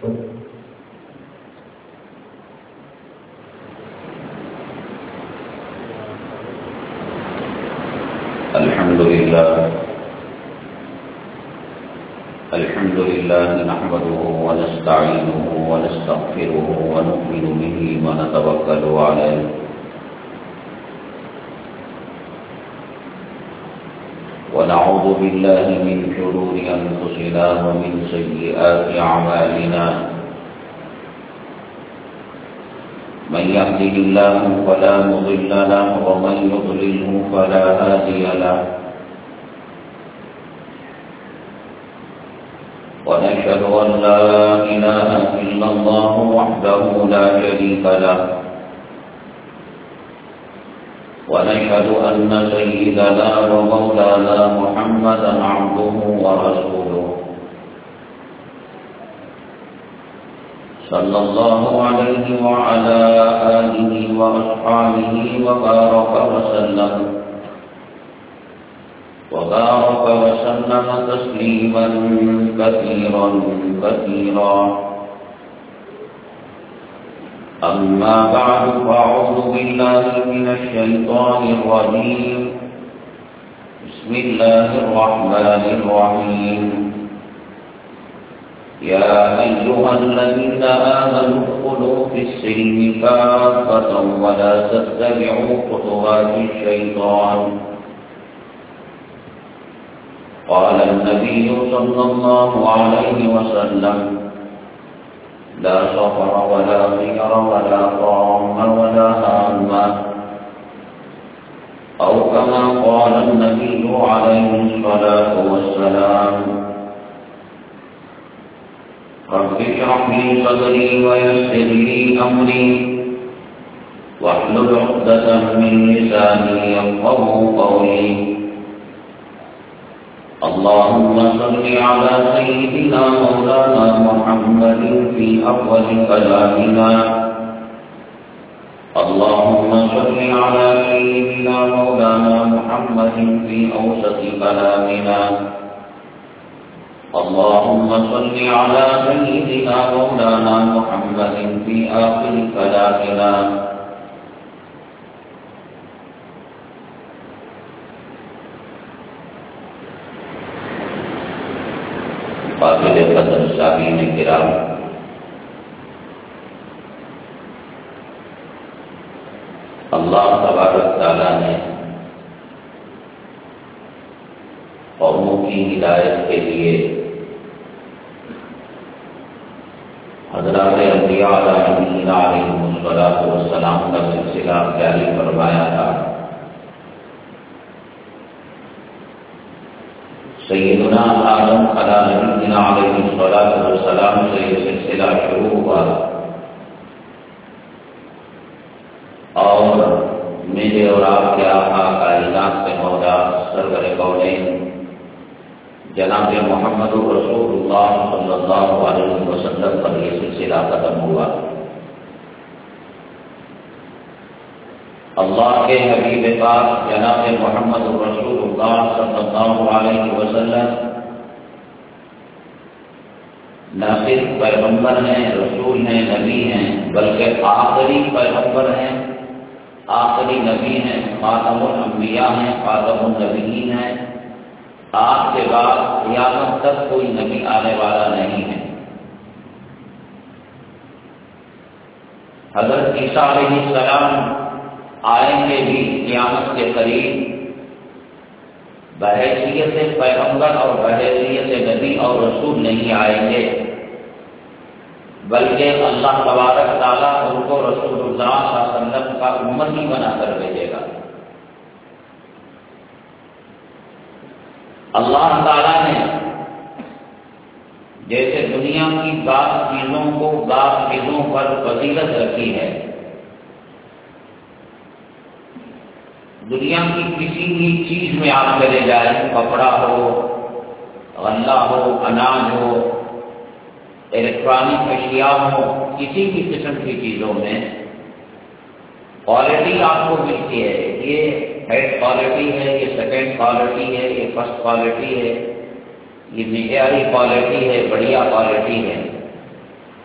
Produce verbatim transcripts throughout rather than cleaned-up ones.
الحمد لله الحمد لله نحمده ونستعينه ونستغفره ونؤمن به ونتوكل عليه ونعوذ بالله من شرور أنفسنا ومن سيئات أعمالنا من يهده الله فلا مضل له ومن يضلله فلا هادي له ونشهد أن لا إله إلا الله وحده لا شريك له ونشهد أن سيدنا ومولانا محمدا عبده ورسوله صلى الله عليه وعلى آله وأصحابه وبارك وسلم وبارك وسلم تسليما كثيرا كثيرا أما بعد فأعوذ بالله من الشيطان الرجيم بسم الله الرحمن الرحيم يا أيها الذين آمنوا ادخلوا في السلم كافة ولا تتبعوا خطوات الشيطان قال النبي صلى الله عليه وسلم لا سفر ولا ضير ولا طعام ولا هام أو كما قال النبي عليه الصلاة والسلام رب اشرح لي صدري ويسر لي أمري واحلل عقدة من لساني يفقهوا قولي اللهم صل على سيدنا مولانا محمد في أول كلامنا اللهم صل على سيدنا مولانا محمد في أوسط كلامنا اللهم صل على سيدنا مولانا محمد في آخر كلامنا قابل قدر سامعین کرام، اللہ تبارک تعالیٰ نے قوموں کی ہدایت کے لیے حضرات انبیاء علیہم الصلاۃ والسلام کا سلسلہ جاری فرمایا تھا۔ سیدنا آدم علیہ الصلاۃ والسلام سے یہ سلسلہ شروع ہوا اور میرے اور آپ کے آقا کائنات کے مولا سرور کونین جناب محمد رسول اللہ صلی اللہ علیہ وسلم پر یہ سلسلہ ختم ہوا۔ اللہ کے حبیب پاک جناب محمد رسول اللہ صلی اللہ علیہ وسلم نہ صرف پیغمبر ہیں، رسول ہیں، نبی ہیں، بلکہ آخری پیغمبر ہیں، آخری نبی ہیں، خاتم الانبیاء ہیں، خاتم النبیین ہیں۔ آپ کے بعد قیامت تک کوئی نبی آنے والا نہیں ہے۔ حضرت عیسیٰ علیہ السلام آئیں گے بھی قیامت کے قریب، بحیثیت پیغمبر اور بحیثیت نبی اور رسول نہیں آئیں گے، بلکہ اللہ تبارک تعالیٰ ان کو رسول اللہ صلی اللہ علیہ وسلم کا امتی بنا کر بھیجے گا۔ اللہ تعالیٰ نے جیسے دنیا کی بعض چیزوں کو بعض چیزوں پر فضیلت رکھی ہے، دنیا کی کسی بھی چیز میں آپ چلے جائیں، کپڑا ہو، غلہ ہو، اناج ہو، الیکٹرانک اشیاء ہو، کسی بھی قسم کی چیزوں میں کوالٹی آپ کو ملتی ہے۔ یہ ہیڈ کوالٹی ہے، یہ سیکنڈ کوالٹی ہے، یہ فرسٹ کوالٹی ہے، یہ معیاری کوالٹی ہے، بڑھیا کوالٹی ہے۔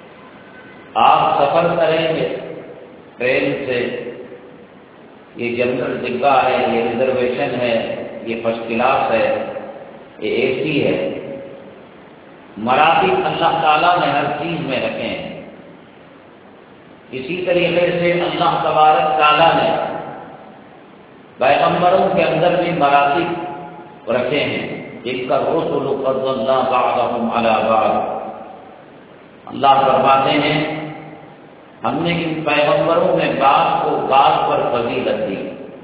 سفر کریں گے ٹرین سے، یہ جنرل ڈبہ ہے، یہ ریزرویشن ہے، یہ فرسٹ کلاس ہے، یہ اے سی ہے، مراتب اللہ تعالیٰ نے ہر چیز میں رکھے ہیں۔ اسی طریقے سے اللہ تبارک تعالیٰ نے پیغمبروں کے اندر بھی مراتب رکھے ہیں، جن کا رسول فضلنا بعضهم علی بعض۔ اللہ فرماتے ہیں ہم نے ان پیغمبروں میں بعض کو بعض پر فضیلت دی۔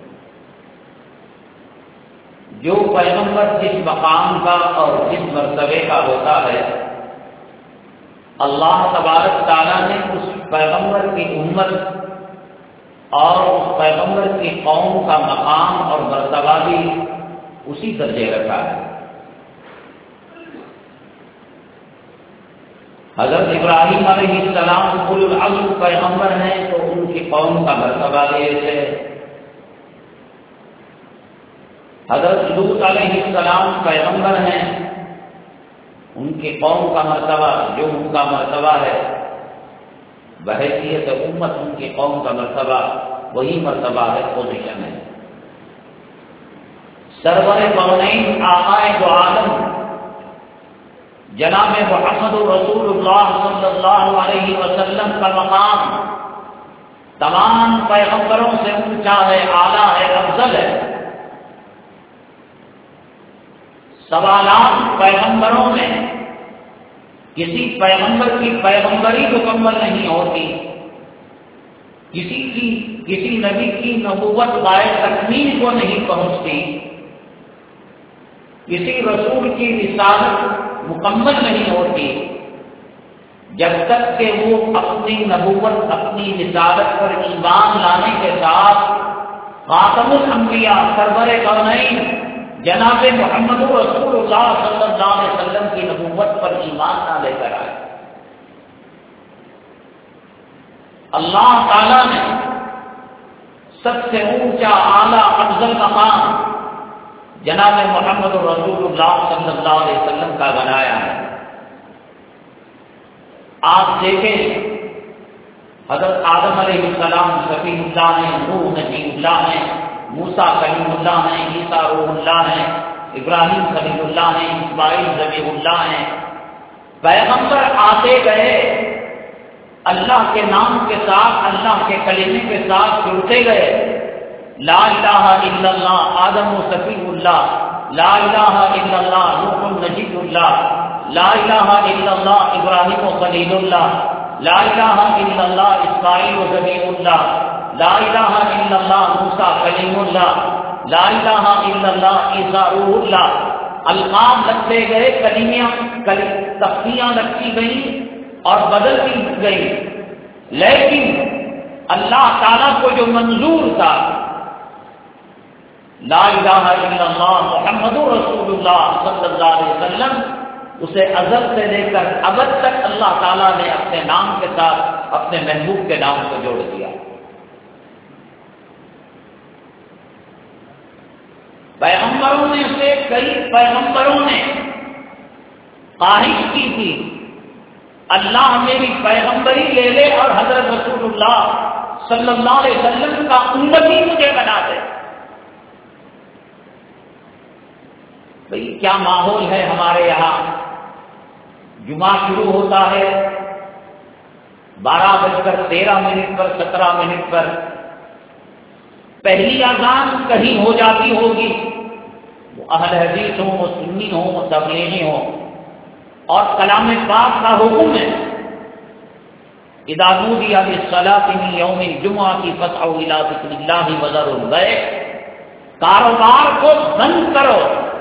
جو پیغمبر جس مقام کا اور جس مرتبے کا ہوتا ہے، اللہ تبارک تعالیٰ نے اس پیغمبر کی امت اور اس پیغمبر کی قوم کا مقام اور مرتبہ بھی اسی درجے رکھا ہے۔ حضرت ابراہیم علیہ السلام اولو العزم پیغمبر ہیں تو ان کی قوم کا مرتبہ ایسے ہے۔ حضرت لوط علیہ السلام پیغمبر ہیں، ان کی قوم کا مرتبہ جو ان کا مرتبہ ہے، بحیثیت امت ان کی قوم کا مرتبہ وہی مرتبہ ہے، پوزیشن ہے۔ سرور کونین آقائے دو عالم جناب محمد رسول اللہ صلی اللہ علیہ وسلم کا مقام تمام پیغمبروں سے اونچا ہے، اعلیٰ ہے، افضل ہے۔ سوالات پیغمبروں میں کسی پیغمبر کی پیغمبری مکمل نہیں ہوتی، کسی کی کسی نبی کی نبوت غائب تکمیل کو نہیں پہنچتی، کسی رسول کی رسالت مکمل نہیں ہوتی جب تک کہ وہ اپنی نبوت اپنی رسالت پر ایمان لانے کے ساتھ خاتم الانبیاء سرور کونین جناب محمد رسول اللہ صلی اللہ علیہ وسلم کی نبوت پر ایمان نہ لے کر آئے۔ اللہ تعالیٰ نے سب سے اونچا اعلیٰ افضل مقام جناب محمد رسول اللہ صلی اللہ علیہ وسلم کا بنایا ہے۔ آپ دیکھیں حضرت آدم علیہ السلام شفیع اللہ ہیں، نوح نبی اللہ ہیں، موسیٰ کلیم اللہ ہیں، عیسیٰ روح اللہ ہیں، ابراہیم خلیل اللہ ہیں، اسماعیل ذبیح اللہ ہیں۔ پیغمبر آتے گئے، اللہ کے نام کے ساتھ اللہ کے کلمے کے ساتھ جڑتے گئے۔ لا الہ الا اللہ آدم و صفی اللہ، لا الہ الا اللہ نوح نجیب اللہ، لا الہ الا اللہ ابراہیم و خلیل اللہ، لا الہ الا اللہ اسماعیل و ذبیح اللہ، لا الہ الا اللہ موسیٰ کلیم اللہ، لا الہ الا اللہ عیسیٰ روح اللہ۔ القاب لگتے گئے، کلمیاں تختیاں لگتی گئیں اور بدل دی گئی، لیکن اللہ تعالیٰ کو جو منظور تھا لا الہ الا اللہ محمد رسول اللہ صلی اللہ علیہ وسلم، اسے ازل سے لے کر ابد تک اللہ تعالیٰ نے اپنے نام کے ساتھ اپنے محبوب کے نام کو جوڑ دیا۔ پیغمبروں نے سے کئی پیغمبروں نے خواہش کی تھی اللہ میری پیغمبری لے لے اور حضرت رسول اللہ صلی اللہ علیہ وسلم کا امتی مجھے بنا دے۔ بھئی کیا ماحول ہے ہمارے یہاں، جمعہ شروع ہوتا ہے بارہ بج کر تیرہ منٹ پر سترہ منٹ پر، پہلی اذان کہیں ہو جاتی ہوگی، وہ اہل حدیث ہوں، وہ سنی ہوں، وہ تبلیغی ہوں، اور کلام پاک کا حکم ہے اذا نودی للصلاۃ من یوم الجمعۃ فاسعوا الی ذکر اللہ وذروا البیع، کاروبار کو بند کرو۔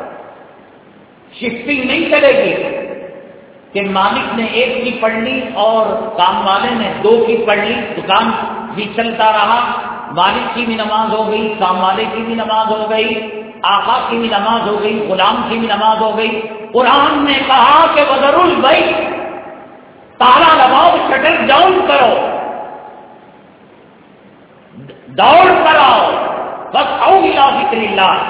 شفٹنگ نہیں چلے گی کہ مالک نے ایک کی پڑھ لی اور کام والے نے دو کی پڑھ لی، دکان بھی چلتا رہا، مالک کی بھی نماز ہو گئی، کام والے کی بھی نماز ہو گئی، آقا کی بھی نماز ہو گئی، غلام کی بھی نماز ہو گئی۔ قرآن نے کہا کہ وذروا البیع، تالا لگاؤ، شٹر ڈاؤن کرو، دوڑ کر آؤ، فاسعوا الی ذکر اللہ۔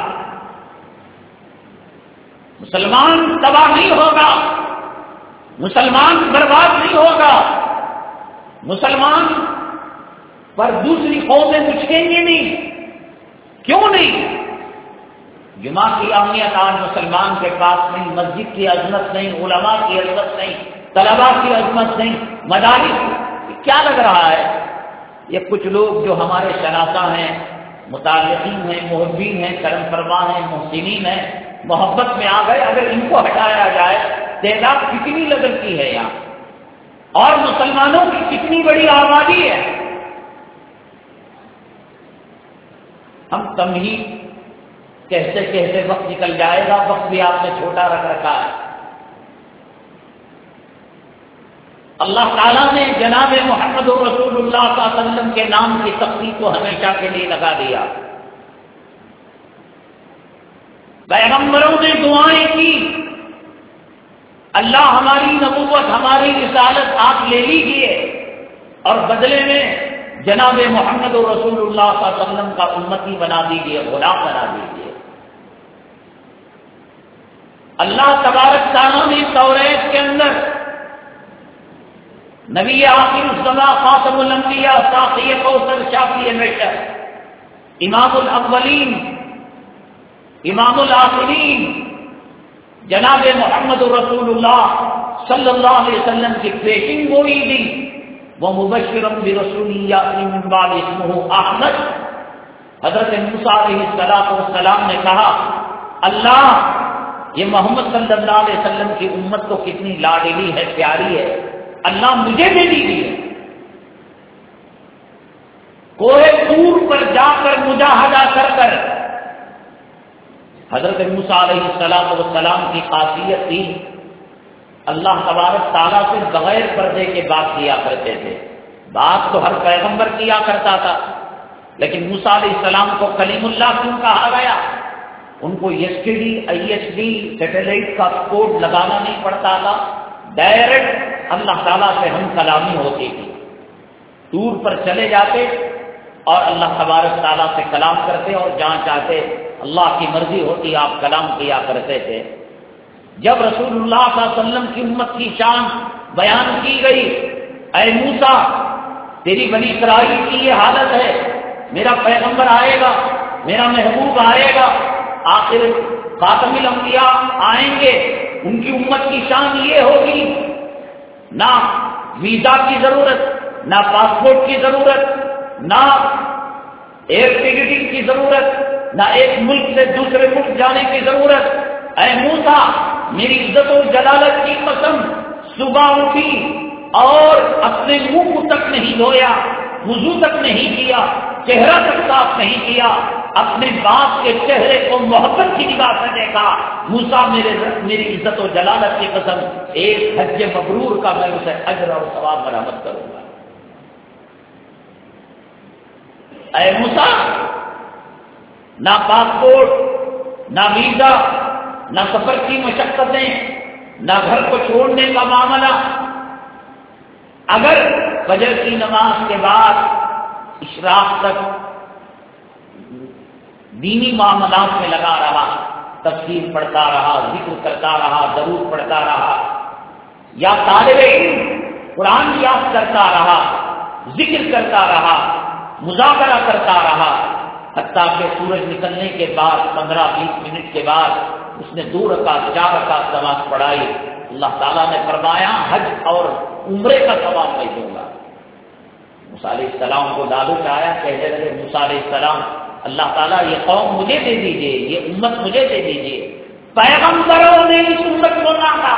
مسلمان تباہ نہیں ہوگا، مسلمان برباد نہیں ہوگا، مسلمان پر دوسری قومیں پوچھیں گے نہیں، کیوں نہیں؟ جمعہ کی اہمیت آج مسلمان کے پاس نہیں، مسجد کی عظمت نہیں، علماء کی عظمت نہیں، طلباء کی عظمت نہیں، مدارس کیا لگ رہا ہے؟ یہ کچھ لوگ جو ہمارے شناسہ ہیں، متعلقین ہیں، محبین ہیں، کرم فرما ہیں، محسنین ہیں، محبت میں آ گئے، اگر ان کو ہٹایا جائے تعداد کتنی لگتی ہے یہاں، اور مسلمانوں کی کتنی بڑی آبادی ہے۔ ہم تمہید کہتے کہتے وقت نکل جائے گا، وقت بھی آپ نے چھوٹا رکھ رکھا ہے۔ اللہ تعالیٰ نے جناب محمد رسول اللہ صلی اللہ علیہ وسلم کے نام کی تختی کو ہمیشہ کے لیے لگا دیا۔ پیغمبروں نے دعائیں کی، اللہ ہماری نبوت، ہماری رسالت آپ لے لیجیے، اور بدلے میں جناب محمد رسول اللہ صلی اللہ علیہ وسلم کا امتی بنا دیجیے، غلام بنا دیجیے۔ اللہ تبارک تعالیٰ نے توریت کے اندر نبی آخر الزمان خاتم الانبیاء ساقی کوثر شافی محشر امام الاولین امام الآخرین جناب محمد رسول اللہ صلی اللہ علیہ وسلم کی پیشن گوئی دی، وہ مبشرا برسول یأتی من بعد اسمہ احمد۔ حضرت موسیٰ علیہ السلام نے کہا، اللہ یہ محمد صلی اللہ علیہ وسلم کی امت کو کتنی لاڈلی ہے، پیاری ہے، اللہ مجھے دے دیجیے۔ کوہ طور پر جا کر مجاہدہ کر کر حضرت موسیٰ علیہ السلام کی خاصیت تھی، اللہ تبارک تعالیٰ سے بغیر پردے کے بات کیا کرتے تھے۔ بات تو ہر پیغمبر کیا کرتا تھا، لیکن موسیٰ علیہ السلام کو کلیم اللہ کیوں کہا گیا؟ ان کو S T D I S D satellite کا کوڈ لگانا نہیں پڑتا تھا، ڈائریکٹ اللہ تعالیٰ سے ہم کلامی ہوتی تھی۔ طور پر چلے جاتے اور اللہ تبارک تعالیٰ سے کلام کرتے، اور جہاں چاہتے اللہ کی مرضی ہوتی آپ کلام کیا کرتے تھے۔ جب رسول اللہ صلی اللہ علیہ وسلم کی امت کی شان بیان کی گئی، اے موسیٰ تیری بنی اسرائیل کی یہ حالت ہے، میرا پیغمبر آئے گا، میرا محبوب آئے گا، آخر خاتم الانبیاء آئیں گے، ان کی امت کی شان یہ ہوگی، نہ ویزا کی ضرورت، نہ پاسپورٹ کی ضرورت، نہ ایئر ٹکٹنگ کی ضرورت، نہ ایک ملک سے دوسرے ملک جانے کی ضرورت۔ اے موسیٰ میری عزت و جلالت کی قسم، صبح اٹھی اور اپنے منہ کو تک نہیں دھویا، وضو تک نہیں کیا، چہرہ تک صاف نہیں کیا، اپنے باپ کے چہرے کو محبت کی نگاہ سے دیکھا۔ موسیٰ میرے میری عزت و جلالت کی قسم، ایک حج مبرور کا میں اسے اجر اور ثواب برآمد کروں گا۔ اے موسیٰ نہ پاسپورٹ، نہ ویزا، نہ سفر کی مشقتیں، نہ گھر کو چھوڑنے کا معاملہ، اگر فجر کی نماز کے بعد اشراق تک دینی معاملات میں لگا رہا، تفسیر پڑھتا رہا، ذکر کرتا رہا، درود پڑھتا رہا، یا طالب علم قرآن یاد کرتا رہا، ذکر کرتا رہا، مذاکرہ کرتا رہا، حتیٰ کہ سورج نکلنے کے بعد پندرہ بیس منٹ کے بعد اس نے دو رکعت چار رکعت نماز پڑھائی، اللہ تعالیٰ نے فرمایا حج اور عمرے کا ثواب میں دوں گا۔ موسیٰ علیہ السلام کو لالچ آیا، کہنے لگے موسیٰ علیہ السلام اللہ تعالیٰ یہ قوم مجھے دے دیجیے، یہ امت مجھے دے دیجیے۔ پیغمبروں نے اس امت کو ناکا،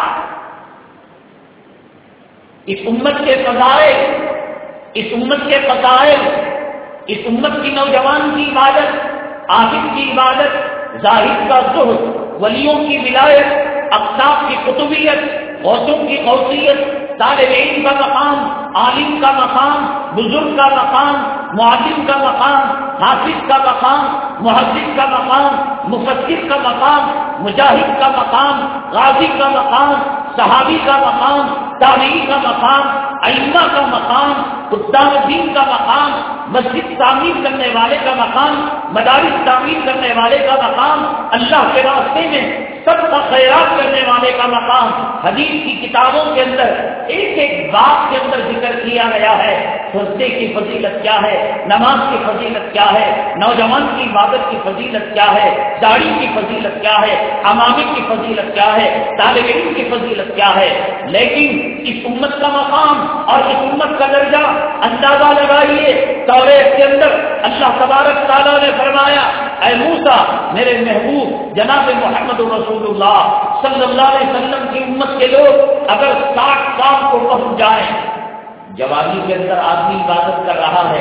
اس امت کے فضائل، اس امت کے فضائل، اس امت کی نوجوان کی عبادت، عابد کی عبادت، زاہد کا زہد، ولیوں کی ولایت، اقطاب کی قطبیت، غوثوں کی غوثیت، طالب علم کا مقام، عالم کا مقام، بزرگ کا مقام، معلم کا مقام، حافظ کا مقام، محدث کا مقام، مفسر کا مقام، مجاہد کا مقام، غازی کا مقام، صحابی کا مقام، تابعی کا مقام، ائمہ کا مقام، خدام دین کا مقام، مسجد تعمیر کرنے والے کا مقام، مدارس تعمیر کرنے والے کا مقام، اللہ کے راستے میں سب کا خیرات کرنے والے کا مقام، حدیث کی کتابوں کے اندر ایک ایک بات کے اندر ذکر کیا گیا ہے۔ سجدے کی فضیلت کیا ہے، نماز کی فضیلت کیا ہے، نوجوان کی عبادت کی فضیلت کیا ہے، داڑھی کی فضیلت کیا ہے، امامے کی فضیلت کیا ہے، طالب علم کی فضیلت کیا ہے۔ لیکن اس امت کا مقام اور اس امت کا درجہ اندازہ لگائیے۔ توریت کے اندر اللہ تبارک تعالیٰ نے فرمایا، اے موسیٰ میرے محبوب جناب محمد رسول اللہ صلی اللہ علیہ وسلم کی امت کے لوگ اگر ساٹھ سال کو پہنچ جائیں، جوانی کے اندر آدمی عبادت کر رہا ہے،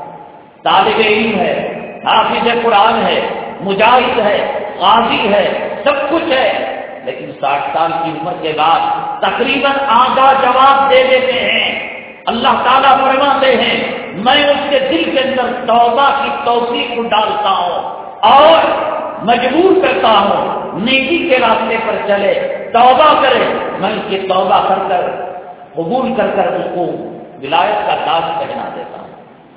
طالب علم ہے، حافظ قرآن ہے، مجاہد ہے، غازی ہے، سب کچھ ہے، لیکن ساٹھ سال کی عمر کے بعد تقریباً آدھا جواب دے دیتے ہیں۔ اللہ تعالیٰ فرماتے ہیں میں اس کے دل کے اندر توبہ کی توفیق کو ڈالتا ہوں اور مجبور کرتا ہوں نیکی کے راستے پر چلے، توبہ کرے، میں اس کی توبہ کر کر قبول کر کر اس کو ولایت کا تاج پہنا دیتا ہوں،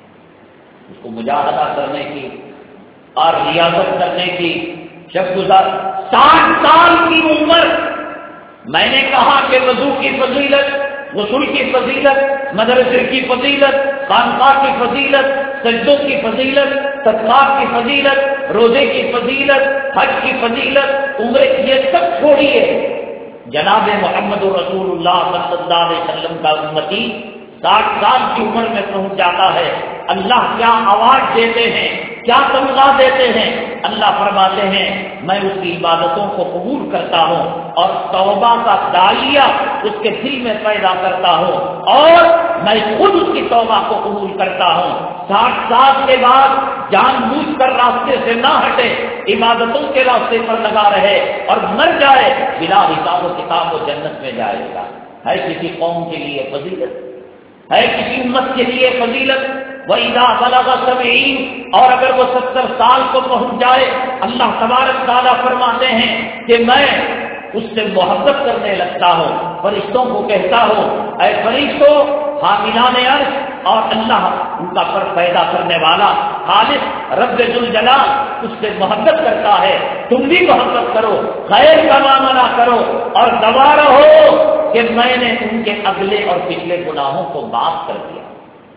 اس کو مجاہدہ کرنے کی اور ریاضت کرنے کی جب گزار ساٹھ سال کی عمر۔ میں نے کہا کہ وضو کی فضیلت، غسل کی فضیلت، مدرسے کی فضیلت، خانقاہ کی فضیلت، سجدوں کی فضیلت، صدقات کی فضیلت، روزے کی فضیلت، حج کی فضیلت، عمرے کی، یہ سب چھوڑیے۔ جناب محمد رسول اللہ صلی اللہ علیہ وسلم کا امتی ساٹھ سال کی عمر میں پہنچ جاتا ہے، اللہ کیا آواز دیتے ہیں، کیا تمغہ دیتے ہیں۔ اللہ فرماتے ہیں میں اس کی عبادتوں کو قبول کرتا ہوں اور توبہ کا داعیہ اس کے دل میں پیدا کرتا ہوں اور میں خود اس کی توبہ کو قبول کرتا ہوں۔ ساٹھ سال کے بعد جان بوجھ کر راستے سے نہ ہٹے، عبادتوں کے راستے پر لگا رہے اور مر جائے، بلا حساب و کتاب و جنت میں جائے گا۔ ہے کسی قوم کے لیے فضیلت، ہے کسی امت کے لیے فضیلت۔ وَإِذَا بَلَغَ سَبْعِينَ، اور اگر وہ ستر سال کو پہنچ جائے، اللہ تبارک تعالیٰ فرماتے ہیں کہ میں اس سے محبت کرنے لگتا ہوں، فرشتوں کو کہتا ہوں اے فرشتوں حاملان عرش اور اللہ ان کا پر پیدا کرنے والا خالق رب ذوالجلال اس سے محبت کرتا ہے، تم بھی محبت کرو، خیر کا معاملہ کرو اور گواہ رہو کہ میں نے ان کے اگلے اور پچھلے گناہوں کو معاف کر دیا۔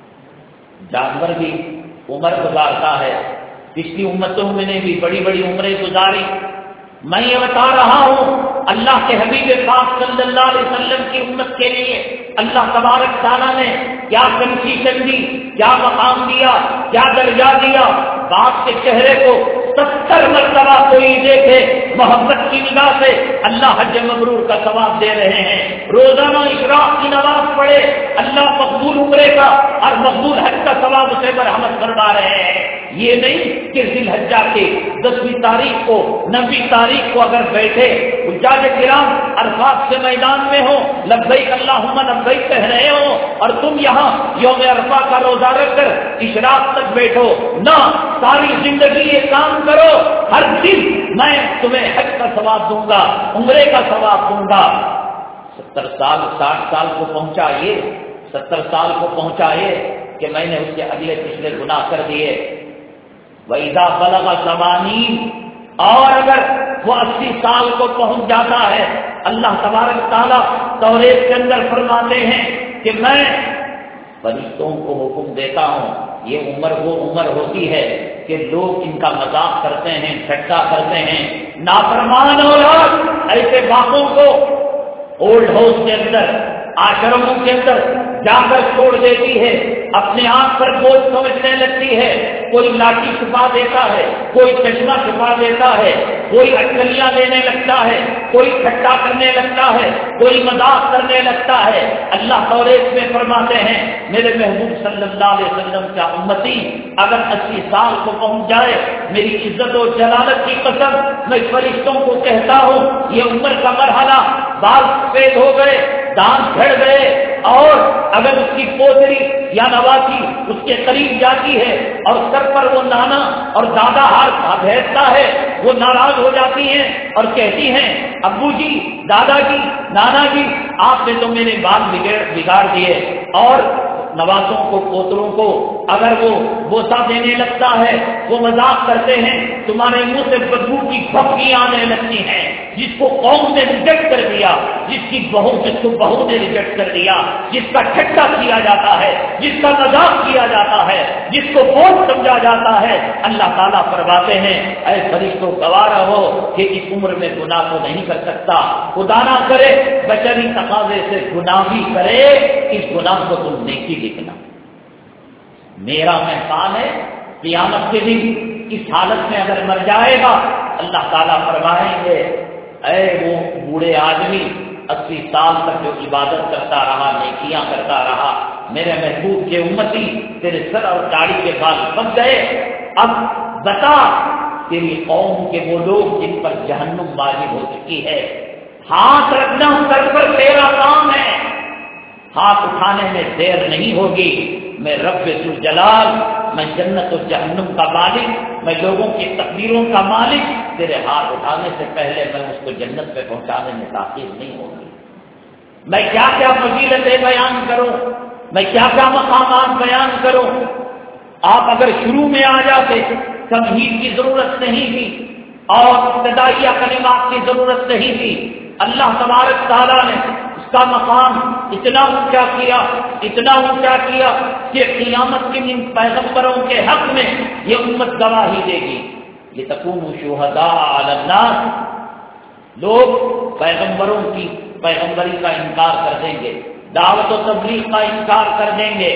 جانور بھی عمر گزارتا ہے، پچھلی امتوں میں نے بھی بڑی بڑی عمریں گزاری۔ میں یہ بتا رہا ہوں اللہ کے حبیب پاک صلی اللہ علیہ وسلم کی امت کے لیے اللہ تبارک تعالیٰ نے کیا کنسیشن دی، کیا مقام دیا، کیا درجہ دیا۔ باپ کے چہرے کو ستر مرتبہ کوئی دیکھے محبت کی نگاہ سے اللہ حج مبرور کا ثواب دے رہے ہیں، روزانہ اشراق کی نماز پڑھے اللہ مقبول عمرے کا اور مقبول حج کا ثواب اسے مرحمت فرما رہے ہیں۔ یہ نہیں کہ ذی الحجہ کے دسویں تاریخ کو نویں تاریخ کو اگر بیٹھے حجاج کرام عرفات سے میدان میں ہو لبیک اللہم لبیک کہہ رہے ہو اور تم یہاں یوم عرفہ کا روزہ رکھ کر اشراق تک بیٹھو، نہ، ساری زندگی یہ کام کرو، ہر دن میں تمہیں حج کا ثواب دوں گا، عمرے کا ثواب دوں گا۔ ستر سال ساٹھ سال کو پہنچائیے، ستر سال کو پہنچائیے کہ میں نے اس کے اگلے پچھلے گناہ کر دیے۔ وَإِذَا بَلَغَ ثَمَانِينَ، اور اگر وہ اسی سال کو پہنچ جاتا ہے، اللہ تبارک تعالیٰ توریت کے اندر فرماتے ہیں کہ میں فرشتوں کو حکم دیتا ہوں۔ یہ عمر وہ عمر ہوتی ہے کہ لوگ ان کا مذاق کرتے ہیں، ٹھٹا کرتے ہیں، نافرمان اولاد ایسے باپوں کو اولڈ ہاؤس کے اندر، آشرموں کے اندر جا کر چھوڑ دیتی ہے، اپنے آپ پر بوجھ سمجھنے لگتی ہے، کوئی لاٹھی چھپا دیتا ہے، کوئی چشمہ چھپا دیتا ہے، کوئی اٹکلیاں دینے لگتا ہے، کوئی ٹھٹا کرنے لگتا ہے، کوئی مذاق کرنے لگتا ہے۔ اللہ توریت میں فرماتے ہیں میرے محبوب صلی اللہ علیہ وسلم کا امتی اگر اسی سال کو پہنچ جائے، میری عزت و جلالت کی قسم میں فرشتوں کو کہتا ہوں یہ عمر کا مرحلہ، بال سفید ہو گئے، دانت جھڑ گئے، اور اگر اس کی پوتری یا نواسی اس کے قریب جاتی ہے اور سر پر وہ نانا اور دادا ہاتھ بھیجتا ہے، وہ ناراض ہو جاتی ہیں اور کہتی ہیں ابو جی، دادا جی، نانا جی، آپ نے تو میرے بال بگاڑ دیے، اور نوازوں کو پوتروں کو اگر وہ بوسہ دینے لگتا ہے، وہ مذاق کرتے ہیں، تمہارے منہ سے بدبو کی پھپکیاں آنے لگتی ہیں. جس کو قوم نے ریجیکٹ کر دیا، جس کی بہو جس کو بہو نے ریجیکٹ کر دیا، جس کا ٹھٹا کیا جاتا ہے، جس کا مذاق کیا جاتا ہے، جس کو بوجھ سمجھا جاتا ہے، اللہ تعالیٰ فرماتے ہیں اے فرشتوں گواہ رہو کہ اس عمر میں گناہ کو نہیں کر سکتا. خدا نہ کرے بشری تقاضے سے گناہ بھی کرے، اس گناہ کو تم نیکی لکھنا. میرا مہمان ہے قیامت کے دن اس حالت میں اگر مر جائے گا، اللہ تعالیٰ فرمائیں گے اے وہ بوڑھے آدمی اسی سال تک جو عبادت کرتا رہا، نیکیاں کرتا رہا، میرے محبوب کے امتی، تیرے سر اور داڑھی کے بال پک گئے، اب بتا تیری قوم کے وہ لوگ جن پر جہنم واجب ہو چکی ہے، ہاتھ رکھنا سر پر تیرا کام ہے، ہاتھ اٹھانے میں دیر نہیں ہوگی. میں رب ذوالجلال، میں جنت و جہنم کا مالک، میں لوگوں کی تقدیروں کا مالک، تیرے ہاتھ اٹھانے سے پہلے میں اس کو جنت پہ پہنچانے میں تاخیر نہیں ہوگی. میں کیا کیا فضیلتیں بیان کروں، میں کیا کیا مقامات بیان کروں. آپ اگر شروع میں آ جاتے، تمہید کی ضرورت نہیں تھی اور ابتدائیہ کلمات کی ضرورت نہیں تھی. اللہ تبارک تعالیٰ نے اس کا مقام اتنا اونچا کیا، اتنا اونچا کیا کہ قیامت کے دن پیغمبروں کے حق میں یہ امت گواہی دے گی. یہ تکونوا شہداء علی الناس، لوگ پیغمبروں کی پیغمبری کا انکار کر دیں گے، دعوت و تبلیغ کا انکار کر دیں گے.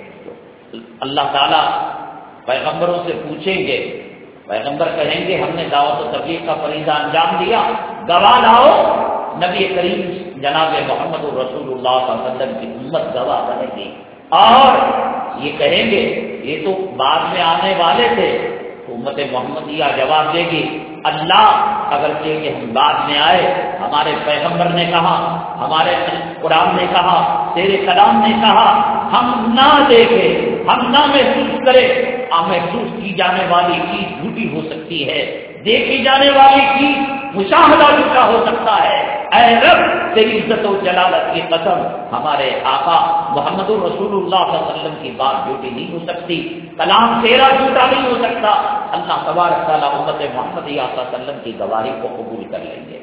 اللہ تعالیٰ پیغمبروں سے پوچھیں گے، پیغمبر کہیں گے ہم نے دعوت و تبلیغ کا فریضہ انجام دیا، گواہ لاؤ. نبی کریم جناب محمد رسول اللہ صلی اللہ علیہ وسلم کی امت گواہ بنے گی اور یہ کہیں گے یہ تو بعد میں آنے والے تھے. امت محمدیہ جواب دے گی اللہ اگر کہ ہم بعد میں آئے، ہمارے پیغمبر نے کہا، ہمارے قرآن نے کہا، تیرے کلام نے کہا، ہم نہ دیکھے، ہم نہ محسوس کرے. محسوس کی جانے والی چیز جھوٹی ہو سکتی ہے، دیکھی جانے والی چیز مشاہدہ جھوٹا ہو سکتا ہے. اے رب تیری عزت و جلالت کی قسم، ہمارے آقا محمد رسول اللہ صلی اللہ علیہ وسلم کی بات جھوٹی نہیں ہو سکتی، کلام تیرا جھوٹا نہیں ہو سکتا. اللہ تبارک تعالیٰ امت محمد صلی اللہ علیہ وسلم کی گواہی کو قبول کر لیں گے.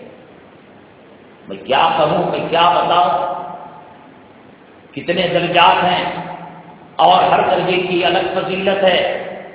میں کیا کہوں، میں کیا بتاؤں، کتنے درجات ہیں اور ہر درجے کی الگ فضیلت ہے.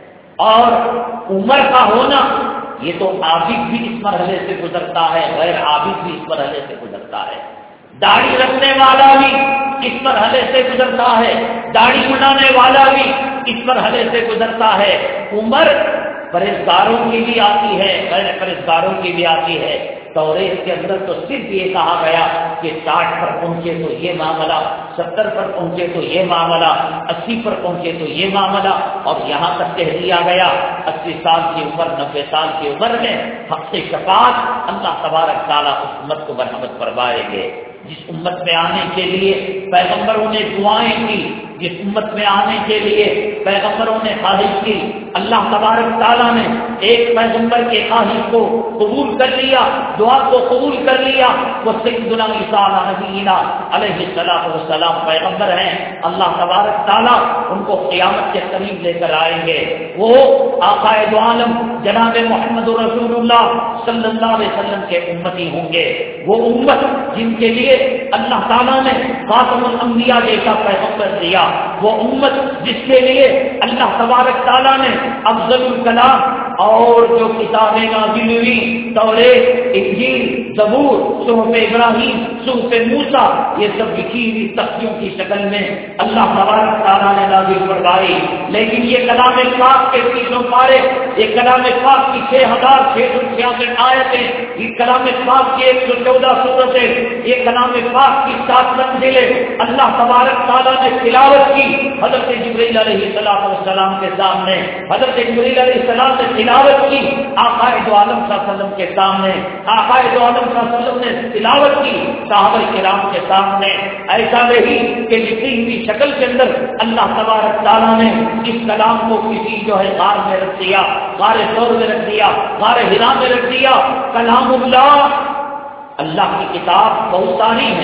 اور عمر کا ہونا یہ تو عابد بھی اس مرحلے سے گزرتا ہے، غیر عابد بھی اس مرحلے سے گزرتا ہے. داڑھی رکھنے والا بھی اس مرحلے سے گزرتا ہے، داڑھی بنانے والا بھی اس مرحلے سے گزرتا ہے. عمر پرہیزگاروں کی بھی آتی ہے، غیر پرہیزگاروں کی بھی آتی ہے. توریت کے اندر تو صرف یہ کہا گیا کہ ساٹھ پر پہنچے تو یہ معاملہ، ستر پر پہنچے تو یہ معاملہ، اسی پر پہنچے تو یہ معاملہ، اور یہاں تک کہہ دیا گیا اسی سال کی عمر، نبے سال کی عمر میں حق سے شفاعت اللہ تبارک تعالیٰ اس امت کو مرحمت فرمائیں گے. جس امت میں آنے کے لیے پیغمبروں نے دعائیں کی، جس امت میں آنے کے لیے پیغمبروں نے خواہش کی، اللہ تبارک تعالیٰ نے ایک پیغمبر کے خواہش کو قبول کر لیا، دعا کو قبول کر لیا. وہ سیدنا عیسیٰ نبینا علیہ الصلوۃ والسلام پیغمبر ہیں. اللہ تبارک تعالیٰ ان کو قیامت کے قریب لے کر آئیں گے. وہ آقا دو عالم جناب محمد رسول اللہ صلی اللہ علیہ وسلم کے امتی ہوں گے. وہ امت جن کے لیے اللہ تعالیٰ نے خاتم الانبیاء جیسا پیغمبر دیا، وہ امت جس کے لیے اللہ تبارک تعالیٰ نے افضل الکلام اور جو کتابیں نازل ہوئی، توریت، انجیل، زبور، صحف ابراہیم، صحف موسیٰ، یہ سب لکھی ہوئی تختیوں کی شکل میں اللہ تبارک تعالیٰ نے نازل فرمائی. لیکن یہ کلام پاک کے تیسوں پارے، یہ کلام پاک کی چھ ہزار چھ سو چھیاسٹھ آیتیں، یہ کلام پاک کی ایک سو چودہ صورتیں، یہ کلام پاک کی سات منزلیں اللہ تبارک تعالیٰ نے تلاوت کی. حضرت جبرائیل علیہ السلام کے سامنے، حضرت جبرائیل علیہ السلام نے تلاوت کی آقا دو عالم صلی اللہ علیہ وسلم کے سامنے، آقا دو عالم صلی اللہ علیہ وسلم نے تلاوت کی صحابہ کرام کے سامنے. ایسا نہیں کہ لکھی ہوئی شکل کے اندر اللہ تبارک تعالیٰ نے اس کلام کو کسی جو ہے غار میں رکھ دیا، غار ثور میں رکھ دیا، غار حرا میں رکھ دیا. کلام اللہ، اللہ کی کتاب بہت ساری ہیں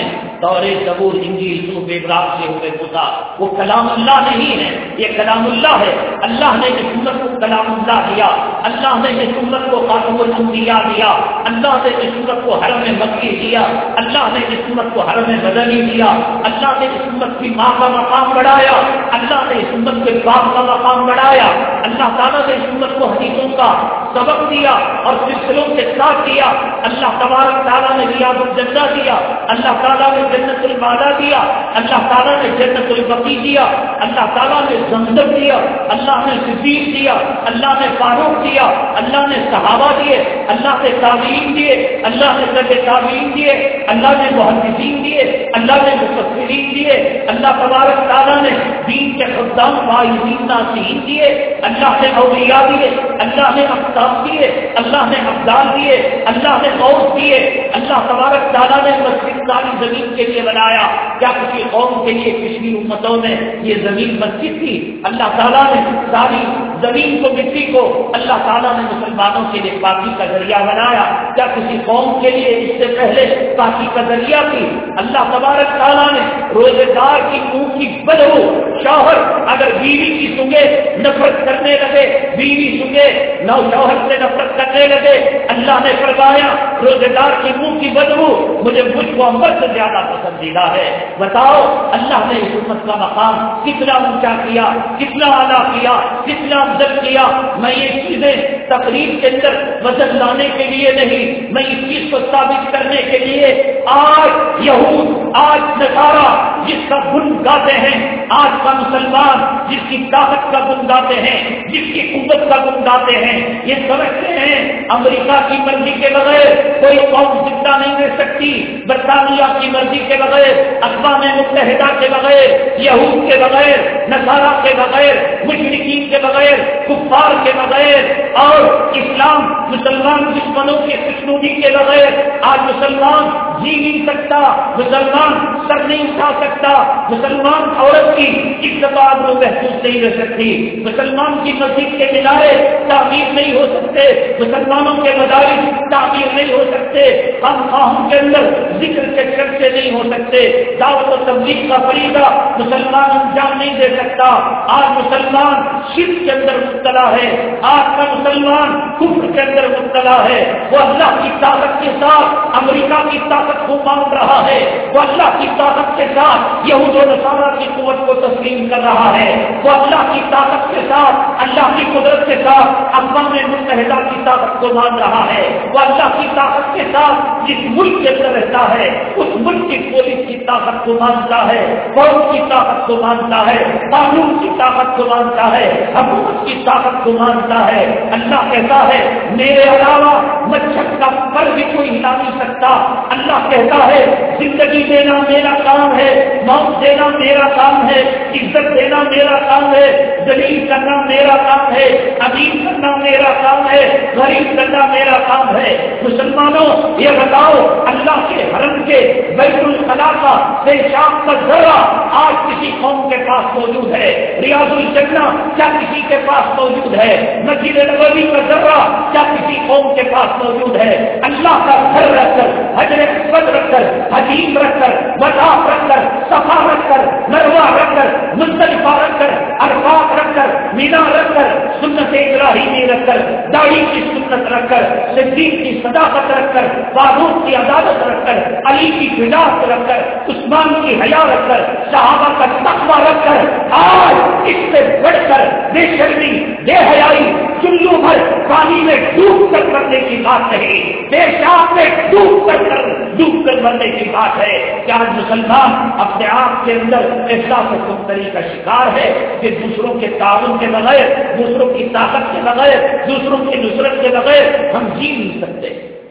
تورات زبور انجیل صحف ابراہیم سے ہوئے موسیٰ، وہ کلام اللہ نہیں ہے، یہ کلام اللہ ہے۔ اللہ نے اس امت کو کلام اللہ دیا، اللہ نے اس امت کو خاتم الانبیاء دیا، اللہ نے اس امت کو حرم مکی دیا، اللہ نے اس امت کو حرم مدنی دیا، اللہ نے اس امت کی ماں کا مقام بڑھایا، اللہ نے اس امت کے باپ کا مقام بڑھایا، اللہ تعالیٰ نے اس امت کو حدیثوں کا سبق دیا اور سلسلوں کے ساتھ دیا، اللہ تبارک تعالیٰ نے ریاض الجنہ دیا، اللہ تعالیٰ نے جنت المالا دیا، اللہ تعالیٰ نے جنت البقیع دیا، اللہ تعالیٰ نے زمزم دیا، اللہ نے صدیق دیا، اللہ نے فاروق دیا، اللہ نے صحابہ دیے، اللہ نے تابعین دیے، اللہ نے سب تابعین دیے، اللہ نے محدثین دیے، اللہ نے مفسرین دیے، اللہ تبارک تعالیٰ نے دین کے خدام فائزین ناصحین دیے، اللہ نے اولیاء دیے، اللہ نے اقطاب دیے، اللہ نے افضال دیے، اللہ نے غوث دیے، اللہ تبارک تعالیٰ نے مسجد ساری زمین کے لیے بنایا۔ کیا کسی قوم کے لیے پچھلی امتوں میں یہ زمین مسجد تھی؟ اللہ تعالیٰ نے ساری زمین کو، مٹی کو اللہ تعالیٰ نے مسلمانوں کے لیے پاکی کا ذریعہ بنایا۔ کیا کسی قوم کے لیے اس سے پہلے پاکی کا ذریعہ تھی؟ اللہ تبارک تعالیٰ نے روزے دار کی منہ کی بدبو، شوہر اگر بیوی کی سنگے نفرت کرنے لگے، بیوی سنگے نو شوہر سے نفرت کرنے لگے، اللہ نے فرمایا روزے دار کی منہ کی بدبو مجھے مجھ کو عمر سے زیادہ پسندیدہ ہے۔ بتاؤ اللہ نے اس امت کا مقام کتنا اونچا کیا، کتنا اعلیٰ کیا، کتنا افضل کیا۔ میں یہ چیزیں تقریر کے اندر وزن لانے کے لیے نہیں، میں اس چیز کو ثابت کرنے کے لیے آج یہود، آج نصارا جس کا گن گاتے ہیں، آج کا مسلمان جس کی طاقت کا گن گاتے ہیں، جس کی قوت کا گن گاتے ہیں، یہ سمجھتے ہیں امریکہ کی مرضی کے بغیر کوئی قوم زندہ نہیں رہ سکتی، برطانیہ کی مرضی کے بغیر، اقوام متحدہ کے بغیر، یہود کے بغیر، نصارا کے بغیر، مشرکین کے بغیر، کفار کے بغیر اور اسلام مسلمان دشمنوں کی خوشنودی کے بغیر آج مسلمان جی نہیں سکتا، مسلمان سر نہیں اٹھا سکتا، مسلمان عورت کی عزت آبرو محفوظ نہیں رہ سکتی، مسلمان کی مسجد کے مینارے تعمیر نہیں ہو سکتے، مسلمانوں کے مدارس تعمیر نہیں ہو سکتے، خانقاہوں کے اندر ذکر کے چرچے نہیں ہو سکتے، دعوت و تبلیغ کا فریضہ مسلمان انجام نہیں دے سکتا۔ آج مسلمان شرک کے اندر مبتلا ہے، آج کا مسلمان کفر کے اندر مبتلا ہے، وہ اللہ کی طاقت کے ساتھ امریکہ کی طاقت کو مان رہا ہے، وہ اللہ کی طاقت کے ساتھ یہود و نصارا کی قوت کو تسلیم کر رہا ہے، وہ اللہ کی طاقت کے ساتھ، اللہ کی قدرت کے ساتھ اقوام متحدہ کی طاقت کو مان رہا ہے، وہ اللہ کی طاقت کے ساتھ جس ملک کے اندر رہتا ہے اس ملک کی پولیس کی طاقت کو مانتا ہے، فوج کی طاقت کو مانتا ہے، قانون کی طاقت کو مانتا ہے، حکومت کی طاقت کو مانتا ہے۔ اللہ کہتا ہے میرے علاوہ مچھر کا پر بھی کوئی ہلا نہیں سکتا۔ اللہ کہتا ہے زندگی دینا میرا کام ہے، موت دینا میرا کام ہے، عزت دینا میرا کام ہے، ذلیل کرنا میرا کام ہے، امیر کرنا میرا کام ہے، غریب کرنا میرا کام ہے۔ مسلمانوں یہ بتاؤ اللہ کے حرم کے بیت الخلا کا پیشاب کا ذرہ آج کسی قوم کے پاس موجود ہے؟ ریاض الجنہ کیا کسی کے پاس موجود ہے؟ مسجد نبوی کا ذرہ کیا کسی قوم کے پاس موجود ہے؟ اللہ کا گھر رکھ کر، حجر اسود رکھ کر، حدیم رکھ کر، وطاف رکھ کر، صفا رکھ کر، مروہ رکھ کر، مزدلفہ رکھ کر، عرفات رکھ کر، مینا رکھ کر، سنت ابراہیمی رکھ کر، داڑھی کی سنت رکھ کر، صدیق کی صداقت رکھ کر، فاروق کی عدالت رکھ کر، علی کی فداعت رکھ کر، عثمان کی حیا رکھ کر، صحابہ کا تقویٰ رکھ کر، آج اس سے بڑھ کر بے شرمی، بے حیائی، چلو بھر پانی میں ڈوب کر مرنے کی بات نہیں، پیشاب میں ڈوب کر ڈوب کر مرنے کی بات ہے۔ کیا مسلمان اپنے آپ کے اندر احساس کمتری کا شکار ہے کہ دوسروں کے تعاون کے بغیر، دوسروں کی طاقت کے بغیر، دوسروں کی نصرت کے بغیر ہم جی نہیں سکتے؟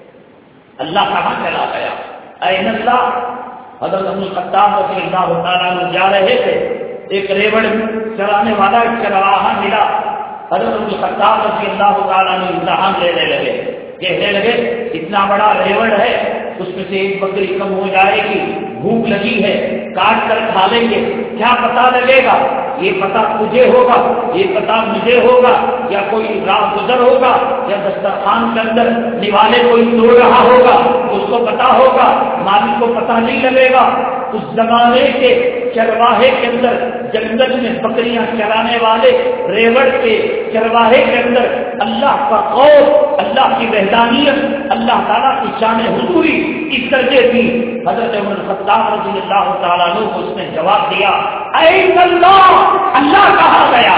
اللہ کہاں چلا گیا؟ اے اللہ، حضرت ابو الخطاب رضی اللہ تعالیٰ عنہ جا رہے تھے، ایک ریوڑ چلانے والا چرواہا ملا، حضرت ابو الخطاب رضی اللہ تعالیٰ عنہ امتحان لینے لگے، کہنے لگے اتنا بڑا ریوڑ ہے، اس میں سے ایک بکری کم ہو جائے گی، بھوک لگی ہے، کاٹ کر کھا لیں گے، کیا پتا لگے گا؟ یہ پتا تجھے ہوگا، یہ پتا مجھے ہوگا، یا کوئی راہ گزر ہوگا، یا دسترخوان کے اندر نوالے کوئی توڑ رہا ہوگا، اس کو پتا ہوگا، مالک کو پتا نہیں لگے گا۔ اس زمانے کے چرواہے کے اندر جنگل میں بکریاں چرانے والے ریوڑ کے چرواہے کے اندر اللہ کا خوف، اللہ کی وحدانیت، اللہ تعالیٰ کی شان حضوری اس درجے تھی. حضرت عمر الخطاب رضی اللہ تعالیٰ عنہ کو اس نے جواب دیا، اے اللہ، اللہ کہا گیا.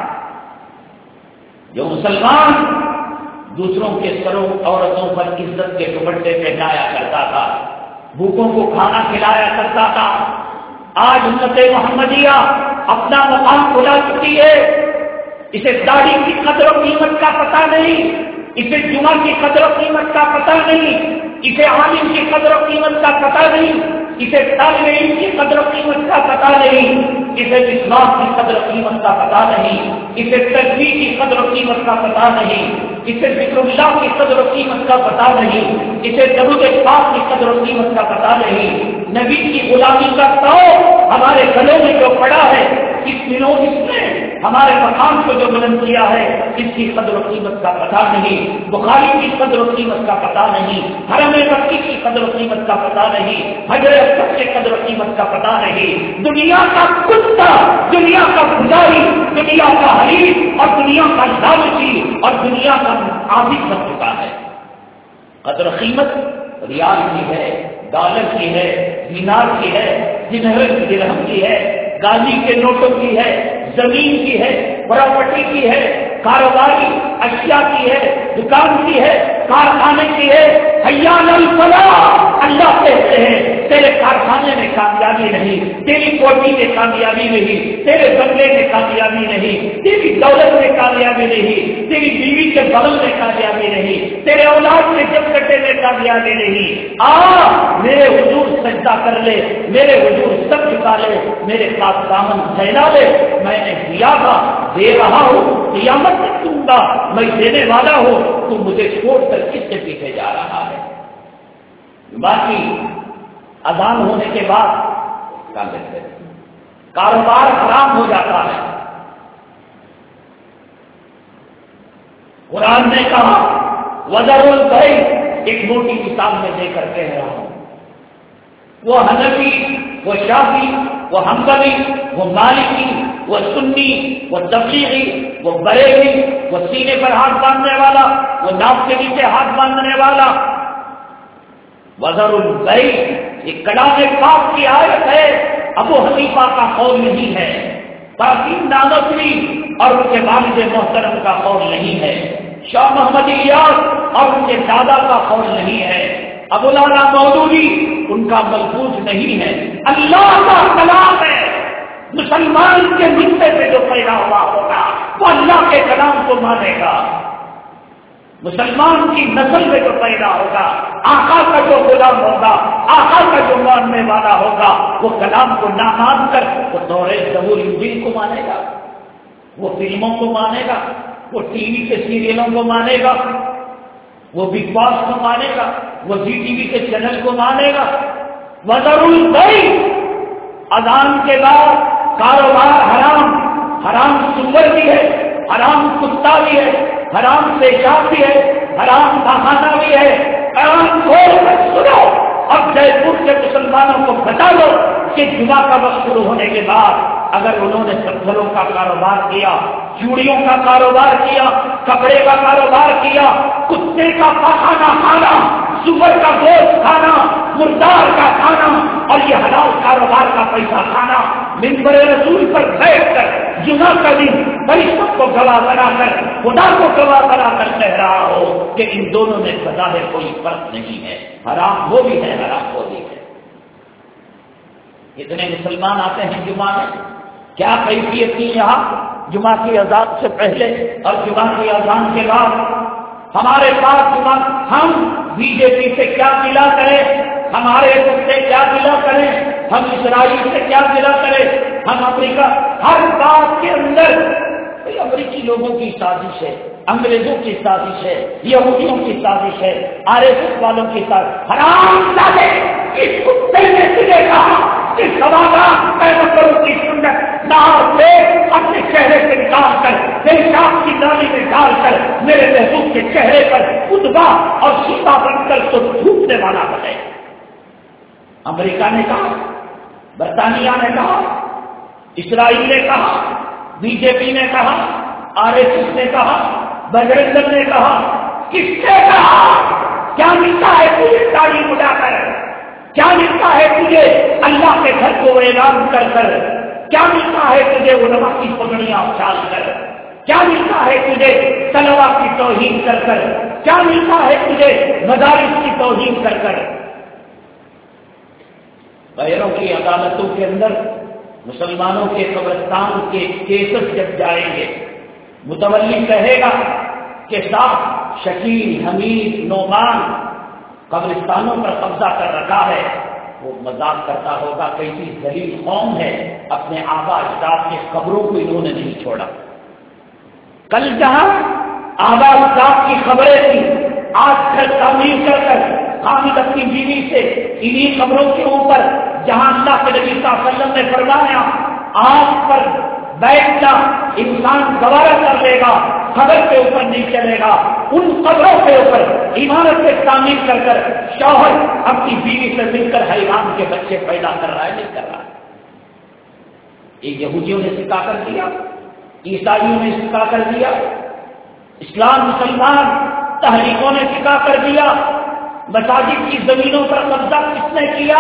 جو مسلمان دوسروں کے سروں عورتوں پر عزت کے دوپٹے پہنایا کرتا تھا، بھوکوں کو کھانا کھلایا کرتا تھا، آج امت محمدیہ اپنا مقام بھلا چکی ہے. اسے داڑھی کی قدر و قیمت کا پتہ نہیں، اسے جمعہ کی قدر و قیمت کا پتہ نہیں، اسے عالم کی قدر و قیمت کا پتہ نہیں، اسے طالب علم کی قدر و قیمت کا پتہ نہیں، اسے اسلام کی قدر و قیمت کا پتہ نہیں، اسے تسبیح کی قدر و قیمت کا پتہ نہیں، اسے ذکر اللہ کی قدر و قیمت کا پتہ نہیں، اسے درود پاک کی قدر و قیمت کا پتہ نہیں. نبی کی غلامی کا تو ہمارے گلوں میں جو پڑا ہے، اس دنوں اس نے ہمارے مقام کو جو بلند کیا ہے، اس کی قدر و قیمت کا پتہ نہیں. بخاری کی قدر و قیمت کا پتہ نہیں، حرم مکی کی قدر و قیمت کا پتہ نہیں، حجر اسود کی قدر و قیمت کا پتہ نہیں. دنیا کا کتا، دنیا کا پجاری، دنیا کا حریف اور دنیا کا لالچی اور دنیا کا عابد بن چکا ہے. قدر و قیمت ریال کی ہے، ڈالر کی ہے، دینار کی ہے، دینار درہم کی ہے، گالی کے نوٹوں کی ہے، زمین کی ہے، پراپرٹی کی ہے، کاروباری اشیاء کی ہے، دکان کی ہے، کارخانے کی ہے. حیان الفلاح، اللہ کہتے ہیں تیرے کارخانے میں کامیابی نہیں، تیری کوٹھی میں کامیابی نہیں، تیرے بنگلے میں کامیابی نہیں، تیری دولت میں کامیابی نہیں، تیری بیوی کے بغل میں کامیابی نہیں، تیرے اولاد کے جب کٹے میں کامیابی نہیں. آ میرے حضور سجدہ کر لے، میرے حضور سب جھکا لے، میرے پاس دامن پھیلا لے. میں نے دیا تھا، دے رہا ہوں، قیامت تک دوں گا. میں دینے والا ہوں، تو مجھے چھوڑ کر کس کے پیچھے جا رہا ہے؟ باقی اذان ہونے کے بعد کیا کہتے ہیں، کاروبار حرام ہو جاتا ہے. قرآن نے کہا وذروا البیع، ایک موٹی مثال میں دے کر کہہ رہا ہوں. وہ حنفی، وہ شافعی، وہ حنبلی، وہ مالکی، وہ سنی، وہ تبلیغی، وہ بریلوی، وہ سینے پر ہاتھ باندھنے والا، وہ ناف کے نیچے ہاتھ باندھنے والا. وذروا البیع، یہ کلام پاک کی آیت ہے، ابو حنیفہ کا قول نہیں ہے، قاسم نانوتوی اور ان کے والد محترم کا قول نہیں ہے، شاہ محمد الیاس اور ان کے دادا کا قول نہیں ہے، ابو لالا مودودی ان کا ملفوظ نہیں ہے، اللہ کا کلام ہے. مسلمان کے ملتے سے جو پیدا ہوا ہوگا وہ اللہ کے کلام کو مانے گا. مسلمان کی نسل میں جو پیدا ہوگا، آقا کا جو غلام ہوگا، آقا کا جو ماننے والا ہوگا، وہ کلام کو نہ مان کر وہ توریت زبور انجیل کو مانے گا، وہ فلموں کو مانے گا، وہ ٹی وی کے سیریلوں کو مانے گا، وہ بگ باس کو مانے گا، وہ جی ٹی وی کے چینل کو مانے گا. وذروا البیع، اذان کے بعد کاروبار حرام، حرام سور بھی ہے، حرام کتا بھی ہے، حرام پیشاب بھی ہے، حرام پاخانہ بھی ہے. حرام کھول کر سنو. اب جے پور کے مسلمانوں کو بتا دو کہ جمعہ کا وقت شروع ہونے کے بعد اگر انہوں نے پتھروں کا کاروبار کیا، چوڑیوں کا کاروبار کیا، کپڑے کا کاروبار کیا، کتے کا پاخانہ کھانا، سور کا گوشت کھانا، مردار کا کھانا اور یہ حلال کاروبار کا پیسہ کھانا، منبر رسول پر بیٹھ کر جمعہ کا دن فرشتوں کو گواہ بنا کر، خدا کو گواہ بنا کر کہہ رہا ہو کہ ان دونوں میں بظاہر کوئی فرق نہیں ہے، حرام وہ بھی ہے، حرام وہ بھی ہے. اتنے مسلمان آتے ہیں جمعہ میں، کیا کیفیت کی یہاں جمعہ کی اذان سے پہلے اور جمعہ کی اذان کے بعد؟ ہمارے پاس جمعہ، ہم بی جے پی سے کیا گلا کریں، ہمارے سے کیا گلا کریں، ہم اسرائیل سے کیا گلا کریں، ہم امریکہ، ہر بات کے اندر امریکی لوگوں کی سازش ہے، انگریزوں کی سازش ہے، یہودیوں کی سازش ہے، آر ایس ایس والوں کی سازش. حرام زادے، اس کتے نے تجھے کہا کہ سوادہ پیغمبروں کی سنت نار سے اپنے چہرے سے نکال کر پیشاب کی نالی میں ڈال کر میرے محبوب کے چہرے پر ادبا اور سیتا بن کر تو ڈھونڈنے والا بنے. امریکہ نے کہا برطانیہ نے کہا، اسرائیل نے کہا، بی جے پی نے کہا، آر ایس ایس نے کہا، بجرنگ دل نے کہا، کس نے کہا؟ کیا ملتا ہے تجھے تعلیم اٹھا کر؟ کیا ملتا ہے تجھے اللہ کے گھر کو اعلان کر کر؟ کیا ملتا ہے تجھے علماء کی پگڑیاں اچھال کر؟ کیا ملتا ہے تجھے طلبا کی توہین کر کر؟ کیا ملتا ہے تجھے مدارس کی توہین کر کر؟ غیروں کی عدالتوں کے اندر مسلمانوں کے قبرستان کے کیسز جب جائیں گے، متولی کہے گا کہ صاحب شکیل، حمید، نعمان قبرستانوں پر قبضہ کر رکھا ہے، وہ مذاق کرتا ہوگا کیسی ذلیل قوم ہے، اپنے آبا اجداد کے قبروں کو انہوں نے نہیں چھوڑا۔ کل جہاں آبا اجداد کی خبریں تھیں، آج گھر تعمیر کر کر حامد اپنی بیوی سے انہی قبروں کے اوپر، جہاں اللہ کے نبی صلی اللہ علیہ وسلم نے فرمایا آگ پر بیٹھنا انسان گوارا کر لے گا، قبر کے اوپر نہیں چلے گا، ان قبروں کے اوپر عمارت سے تعمیر کر کر شوہر اپنی بیوی سے مل کر حیوان کے بچے پیدا کر رہا ہے، نہیں کر رہا ہے۔ یہ یہودیوں نے سکھا کر دیا، عیسائیوں نے سکھا کر دیا، اسلام مسلمان تحریکوں نے سکھا کر دیا۔ مساجد کی زمینوں پر قبضہ کس نے کیا؟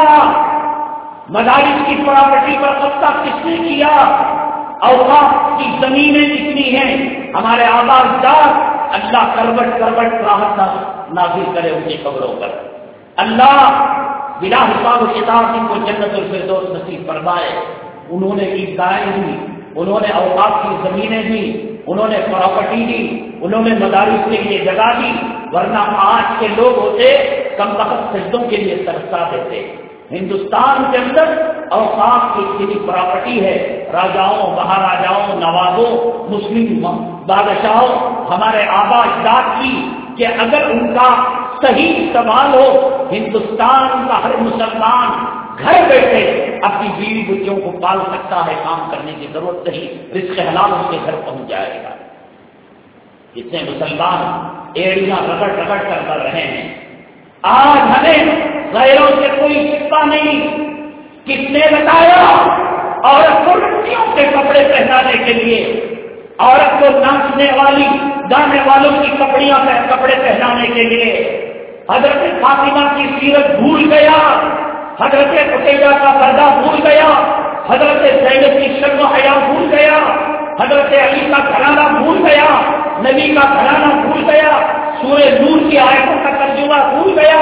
مدارس کی پراپرٹی پر قبضہ کس نے کیا؟ اوقاف کی زمینیں کتنی ہیں؟ ہمارے آبا اجداد، اللہ کروٹ کروٹ راحت نازل کرے ان کی قبروں پر، اللہ بلا حساب و کتاب ان کو جنت الفردوس نصیب فرمائے۔ انہوں نے عیسائیں دی، انہوں نے اوقاف کی زمینیں دی، انہوں نے پراپرٹی دی، انہوں نے مدارس کے لیے جگہ دی، ورنہ آج کے لوگ ہوتے کم وقت سجدوں کے لیے ترسا دیتے۔ ہندوستان کے اندر اوقاف کی اتنی پراپرٹی ہے، راجاؤں، مہاراجاؤں، نوابوں، مسلم بادشاہوں، ہمارے آبا اجداد کی، کہ اگر ان کا صحیح استعمال ہو، ہندوستان کا ہر مسلمان گھر بیٹھے اپنی بیوی بچوں کو پال سکتا ہے، کام کرنے کی ضرورت نہیں، رزق حلال اس کے گھر پہنچ جائے گا۔ اتنے مسلمان ایڑیاں رگڑ رگڑ کر کر رہے ہیں۔ آج ہمیں غیروں سے کوئی شکوہ نہیں۔ کس نے بتایا؟ عورت کو لڑکیوں کے کپڑے پہنانے کے لیے، عورت کو ناچنے والی گانے والوں کی کپڑیاں کپڑے پہنانے کے لیے حضرت فاطمہ کی سیرت بھول گیا، حضرت قتیبہ کا پردہ بھول گیا، حضرت زینب کی شرم و حیا بھول گیا، حضرت علی کا گھرانہ بھول گیا، نبی کا گھرانہ بھول گیا، سورہ نور کی آیتوں کا ترجمہ بھول گیا۔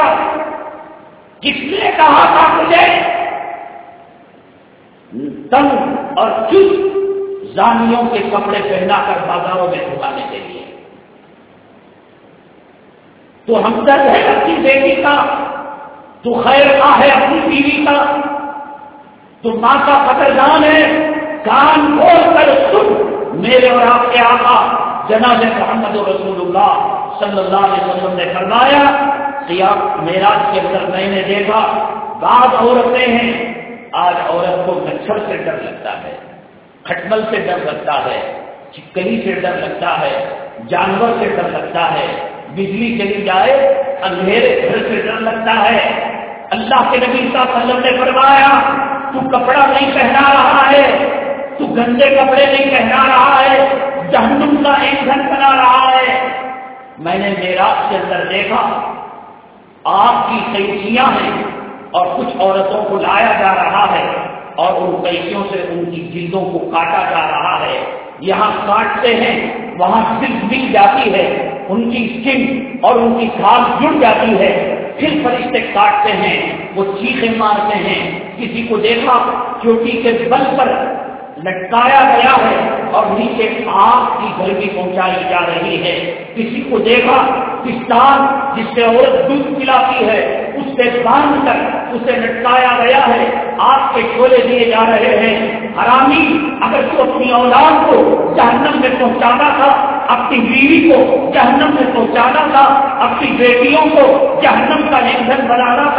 کس نے کہا تھا مجھے تنگ اور چست زانیوں کے کپڑے پہنا کر بازاروں میں گھمانے کے لیے؟ تو ہمدرد ہے اپنی بیٹی کا، تو خیر خواہ ہے اپنی بیوی کا، تو ماں کا قدردان ہے۔ کان کھول کر سن، میرے اور آپ کے آقا جناب محمد رسول اللہ صلی اللہ علیہ وسلم نے فرمایا، قیام معراج کے اندر میں نے دیکھا بعض عورتیں ہیں، آج عورت کو مچھر سے ڈر لگتا ہے، کھٹمل سے ڈر لگتا ہے، چھپکلی سے ڈر لگتا ہے، جانور سے ڈر لگتا ہے، بجلی چلی جائے اندھیرے گھر سے ڈر لگتا ہے۔ اللہ کے نبی صلی اللہ علیہ وسلم نے فرمایا، تو کپڑا نہیں پہنا رہا ہے، تو گندے کپڑے نہیں پہنا رہا ہے، جہنم کا ایندھن بنا رہا ہے۔ میں نے معراج کے اندر دیکھا آگ کی قینچیاں ہیں اور کچھ عورتوں کو لایا جا رہا ہے اور ان قینچیوں سے ان کی جلدوں کو کاٹا جا رہا ہے۔ یہاں کاٹتے ہیں وہاں جلد مل جاتی ہے، ان کی اسکن اور ان کی کھال جڑ جاتی ہے، پھر فرشتے کاٹتے ہیں، وہ چیخیں مارتے ہیں۔ کسی کو دیکھا چوٹی کے بل پر لٹکایا گیا ہے اور نیچے آگ کی گرمی پہنچائی جا رہی ہے۔ کسی کو دیکھا پستان جس سے عورت دودھ پلاتی ہے اس سے باندھ کر اسے لٹکایا گیا ہے، آگ کے شعلے دیے جا رہے ہیں۔ حرامی، اگر تو اپنی اولاد کو جہنم میں پہنچانا تھا، اپنی بیوی کو جہنم میں پہنچانا تھا، اپنی بیٹیوں کو جہنم کا ایندھن بنانا تھا،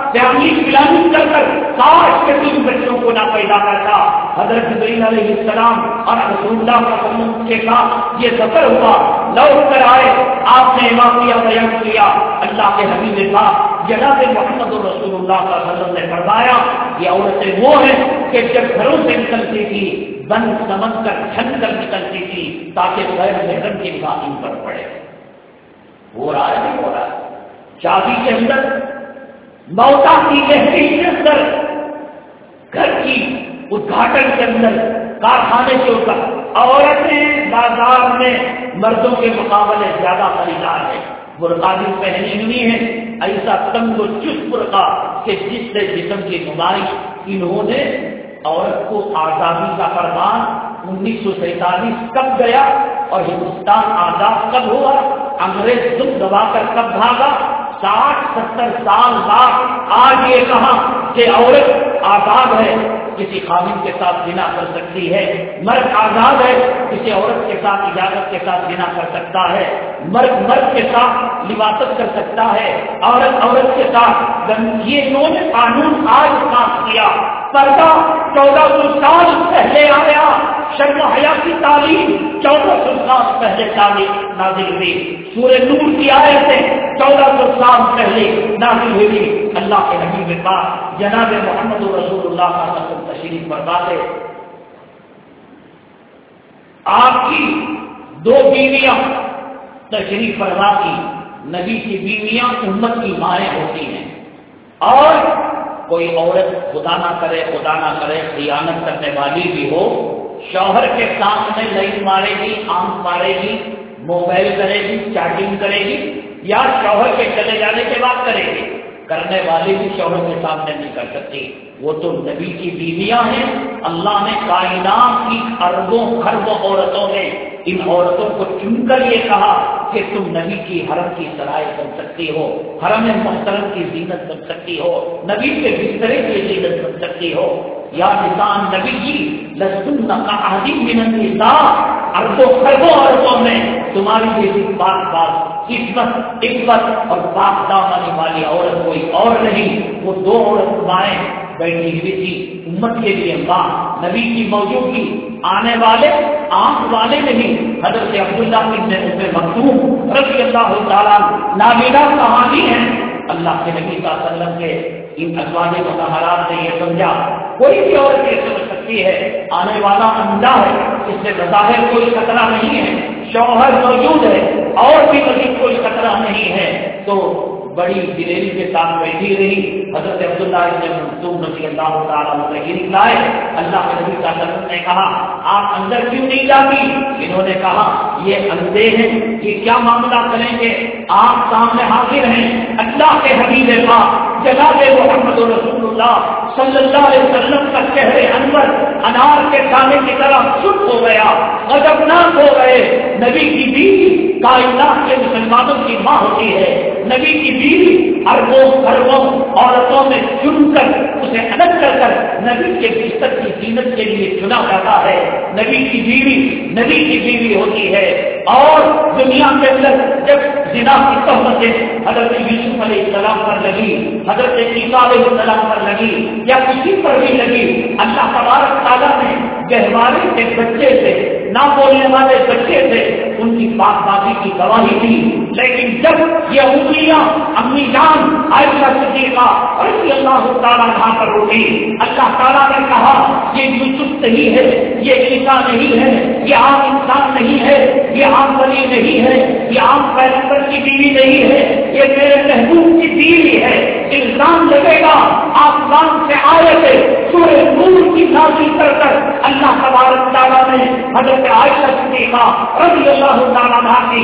فیملی پلاننگ کر کر کاش کے تم بچوں کو نہ پیدا کرتا. حضرت جبرائیل علیہ السلام اور رسول اللہ صلی اللہ علیہ وسلم کے ساتھ یہ سفر ہوا, لوٹ کر آئے, آپ نے واقعہ بیان کیا. اللہ کے حبیب نے کہا جناب محمد رسول اللہ صلی اللہ علیہ وسلم نے فرمایا یہ عورتیں وہ ہیں کہ جب گھروں سے نکلتی تھی بند سمجھ کر چھن کر نکلتی تھی تاکہ غیر محرم کی نگاہ ان پر پڑے. ہو رہا ہے نہیں ہو رہا ہے. شادی کے اندر, موتا کی لہری کے اندر, گھر کی ادھاٹن کے اندر, کارخانے کے اوپر عورتیں بازار میں مردوں کے مقابلے زیادہ خریدار ہیں. برقع بھی پہنی ہوئی ہے, ایسا تنگ و چست برقع کہ جس سے جسم کی نمائش. انہوں نے عورت کو آزادی کا فرمان انیس سو سینتالیس کب گیا اور ہندوستان آزاد کب ہوا, انگریز دم دبا کر کب بھاگا, ساٹھ ستر سال بعد آج یہ کہا کہ عورت آزاد ہے, کسی خاوند کے ساتھ زنا کر سکتی ہے. مرد آزاد ہے, کسی عورت کے ساتھ اجازت کے ساتھ زنا کر سکتا ہے. مرد مرد کے ساتھ لباست کر سکتا ہے, عورت عورت کے ساتھ. یہ انہوں نے قانون آج پاس کیا. پردہ چودہ سو سال پہلے آیا, شرم و حیا کی تعلیم چودہ سو سال پہلے تعلیم نازل ہوئی. سورہ نور کی آیتیں چودہ سو سال پہلے نازل ہوئی. اللہ کے حبیب کے پاس جناب محمد رسول اللہ صلی اللہ علیہ وسلم تشریف فرما تھے. آپ کی دو بیویاں تشریف فرما کی. نبی کی بیویاں امت کی مائیں ہوتی ہیں, اور کوئی عورت خدا نہ کرے خدا نہ کرے خیانت کرنے والی بھی ہو, شوہر کے سامنے لائن مارے گی, آنکھ مارے گی, موبائل کرے گی, چیٹنگ کرے گی, یا شوہر کے چلے جانے کے بعد کرے گی. کرنے والی بھی شوہر کے سامنے نہیں کر سکتی. وہ تو نبی کی بیویاں ہیں. اللہ نے کائنات کی اربوں خربوں عورتوں میں ان عورتوں کو چن کر یہ کہا کہ تم نبی کی حرم کی سرائے بن سکتی ہو, حرم محترم کی زینت بن سکتی ہو, نبی کے بسترے کی زینت بن سکتی ہو. یا نسان نبی کی لستن کاہدی من النساء, اربوں خربوں عورتوں میں تمہاری جیسی بات بات عزت عزت اور پاک دامنی والی عورت کوئی اور نہیں. وہ دو عورت مائیں بیٹھی ہوئی تھی امت کے لیے. ماں نبی کی موجودگی, آنے والے آنکھ والے نہیں. حضرت عبداللہ ابن ام مکتوم رضی اللہ تعالیٰ نابینا کہانی ہے. اللہ کے نبی صلی اللہ علیہ وسلم کے ان ازواج مطہرات نے یہ سمجھا کوئی بھی عورت یہ سمجھ سکتی ہے آنے والا اندھا ہے, اس سے بظاہر کوئی خطرہ نہیں ہے, شوہر موجود ہے اور بھی مزید کوئی خطرہ نہیں ہے, تو بڑی دلیری کے ساتھ بیٹھی رہی. حضرت عبداللہ ابن مکتوم رضی اللہ تعالیٰ عنہ تشریف لائے. اللہ کے نبی صلی اللہ علیہ وسلم نے کہا آپ اندر کیوں نہیں جاتی؟ انہوں نے کہا یہ اندھے ہیں, یہ کیا معاملہ کریں گے, آپ سامنے حاضر ہیں. اللہ کے حبیب پاک جناب محمد رسول اللہ صلی اللہ علیہ وسلم کا چہرے انور انار کے دانے کی طرح سرخ ہو گیا, غضبناک ہو گئے. نبی کی بیوی کائنات کے مسلمانوں کی ماں ہوتی ہے. نبی کی بیوی اربوں خربوں عورتوں میں چن کر اسے الگ کر کر نبی کے بستر کی زینت کے لیے چنا جاتا ہے. نبی کی بیوی نبی کی بیوی ہوتی ہے. اور دنیا کے اندر جب زنا کی تہمتیں حضرت یوسف علیہ السلام پر لگی, حضرت عیسیٰ علیہ السلام پر لگی, یا کسی پر بھی لگی, اللہ تبارک تعالیٰ نے گہوارے کے بچے سے, نہ بولنے والے بچے سے ان کی پاک بازی کی گواہی دی. لیکن جب یہ انگلیاں امی جان عائشہ صدیقہ رضی اللہ تعالیٰ عنہا پر اٹھی, اللہ تعالیٰ نے کہا یہ یوسف نہیں ہے, یہ عیسیٰ نہیں ہے, یہ عام انسان نہیں ہے, یہ عام ولی نہیں ہے, یہ عام پیغمبر کی بیوی نہیں ہے, یہ میرے محبوب کی بیوی ہے. الزام لگے گا آسمان سے آئے تھے سورہ نور کی نازل کر کر اللہ تبارک تعالیٰ نے حضرت عائشہ صدیقہ رضی اللہ تعالیٰ عنہا کی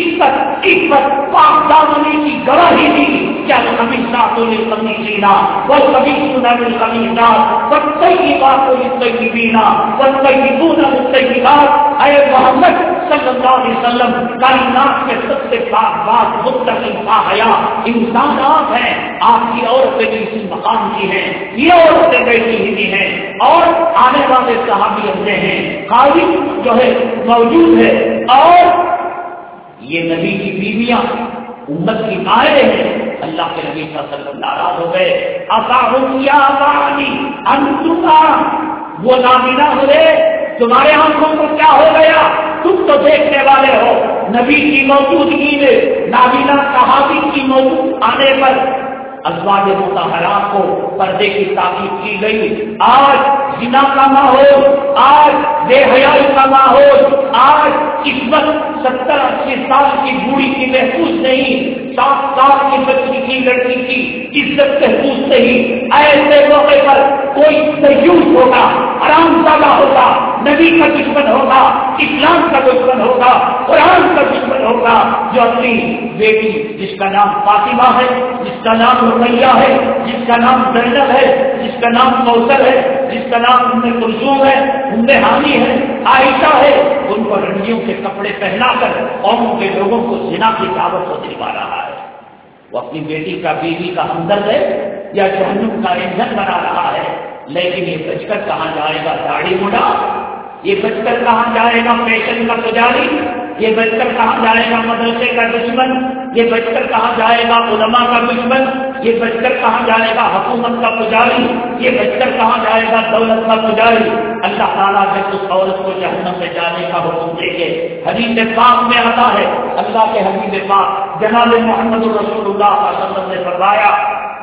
عزت عزت پاک دامنی کی گواہی دی. کیا الخبیثات للخبیثین والخبیثون للخبیثات والطیبات للطیبین والطیبون للطیبات. اے محمد صلی اللہ علیہ وسلم کائنات کے سب سے پاک بات متقی باحیا انسان آپ ہیں. آپ کی عورتیں بھی اسی مقام کی ہیں, یہ عورتیں بیٹھی ہوئی ہیں, اور آنے والے صحابی اندھے ہیں, قاضی جو ہے موجود ہے, اور یہ نبی کی بیویاں امت کی آئے ہیں. اللہ کے نبی کریم صلی اللہ علیہ وسلم ناراض ہو گئے. اصاحم یا بانی انتما، وہ نابینا ہوئے، تمہارے آنکھوں کو کیا ہو گیا؟ تم تو دیکھنے والے ہو. نبی کی موجودگی میں نابینا صحابی کی موجود آنے پر ازواج مطہرات کو پردے کی تاکید کی گئی. آج زنا کا ماحول، آج بے حیائی کا ماحول، آج اس وقت ستر اسی سال کی بوڑھی کی محفوظ نہیں، سات سال کی بچی کی لڑکی کی عزت محفوظ نہیں. ایسے موقع پر کوئی تیوس ہوگا، حرام زادہ ہوگا، نبی کا دشمن ہوگا، اسلام کا دشمن ہوگا، قرآن کا دشمن ہوگا، جو اپنی بیٹی جس کا نام فاطمہ ہے، جس کا نام رقیہ ہے، جس کا نام زینب ہے، جس کا نام کوثر ہے، جس کا نام ام کلثوم ہے، ام ہانی ہے، عائشہ ہے، ان کو رنڈیوں کے کپڑے پہنا کر قوم کے لوگوں کو زنا کی دعوت کو دلوا رہا ہے. وہ اپنی بیٹی کا بیوی کا ہمدرد ہے یا جہنم کا ایندھن بنا رہا ہے. لیکن یہ بچ کر کہاں جائے گا داڑھی مڈا، یہ بچ کر کہاں جائے گا فیشن کا پجاری، یہ بچ کر کہاں جائے گا مدرسے کا دشمن، یہ بچ کر کہاں جائے گا علماء کا دشمن، یہ بچ کر کہاں جائے گا حکومت کا پجاری، یہ بچ کر کہاں جائے گا دولت کا پجاری. اللہ تعالیٰ جب اس عورت کو جہنم میں جانے کا حکم دے گے، حدیث پاک میں آتا ہے، اللہ کے حبیب پاک جناب محمد رسول اللہ صلی اللہ علیہ وسلم نے فرمایا،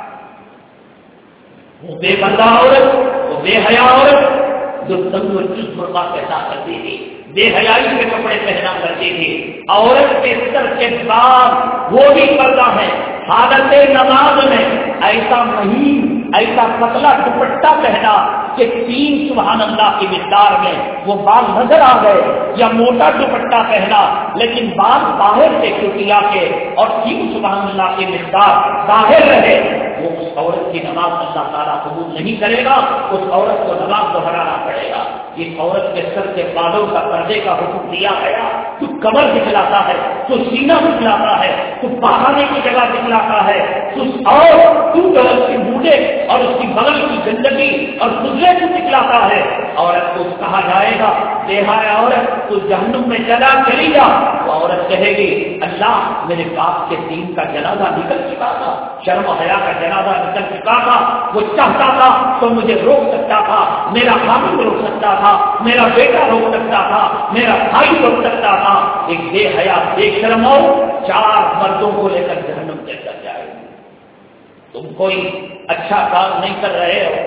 وہ بے پردہ عورت، وہ بے حیا عورت جو تنگ و چست برقع پہنا کرتی تھی، بے حیائی کے کپڑے پہنا کرتی تھی، عورت کے سر کے بعد وہ بھی پردہ ہے. حالت نماز میں ایسا مہین، ایسا پتلا دوپٹہ پہنا کہ تین سبحان اللہ کی مقدار میں وہ بال نظر آ گئے، یا موٹا دوپٹہ پہنا لیکن بال باہر سے چٹیا کے اور تین سبحان اللہ کی مقدار باہر رہے، وہ اس عورت کی نماز اللہ تعالیٰ قبول نہیں کرے گا. اس عورت کو نماز دہرانا پڑے گا. اس عورت کے سر کے بالوں کا پردے کا حکم دیا گیا. تو کمر دکھلاتا ہے، تو سینہ دکھلاتا ہے، تو بہانے کی جگہ دکھلاتا ہے، تو اور تو اس کے بوڑھے اور اس کی بغل کی گندگی اور گزرے کو دکھلاتا ہے. عورت کو کہا جائے گا بے حیا عورت تو جہنم میں چلا چلی جا. وہ عورت کہے گی اللہ میرے باپ کے دین کا جنازہ نکل چکا تھا، شرم و حیا کا جنازہ نکل چکا تھا، وہ چاہتا تھا تو مجھے روک سکتا تھا، میرا خامد روک سکتا تھا، میرا بیٹا روک سکتا تھا، میرا بھائی روک سکتا تھا. ایک بے حیا بے شرم ہو چار مردوں کو لے کر جہنم میں چل جائے. تم کوئی اچھا کام نہیں کر رہے ہو.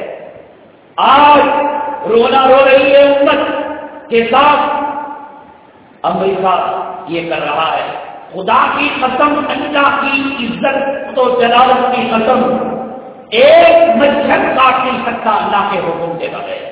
آج رونا رو رہی ہے امت کے ساتھ. امریکہ یہ کر رہا ہے. خدا کی قسم، اللہ کی عزت تو جلالت کی قسم، ایک مچھر کاٹ نہیں سکتا اللہ کے حکم کے بغیر.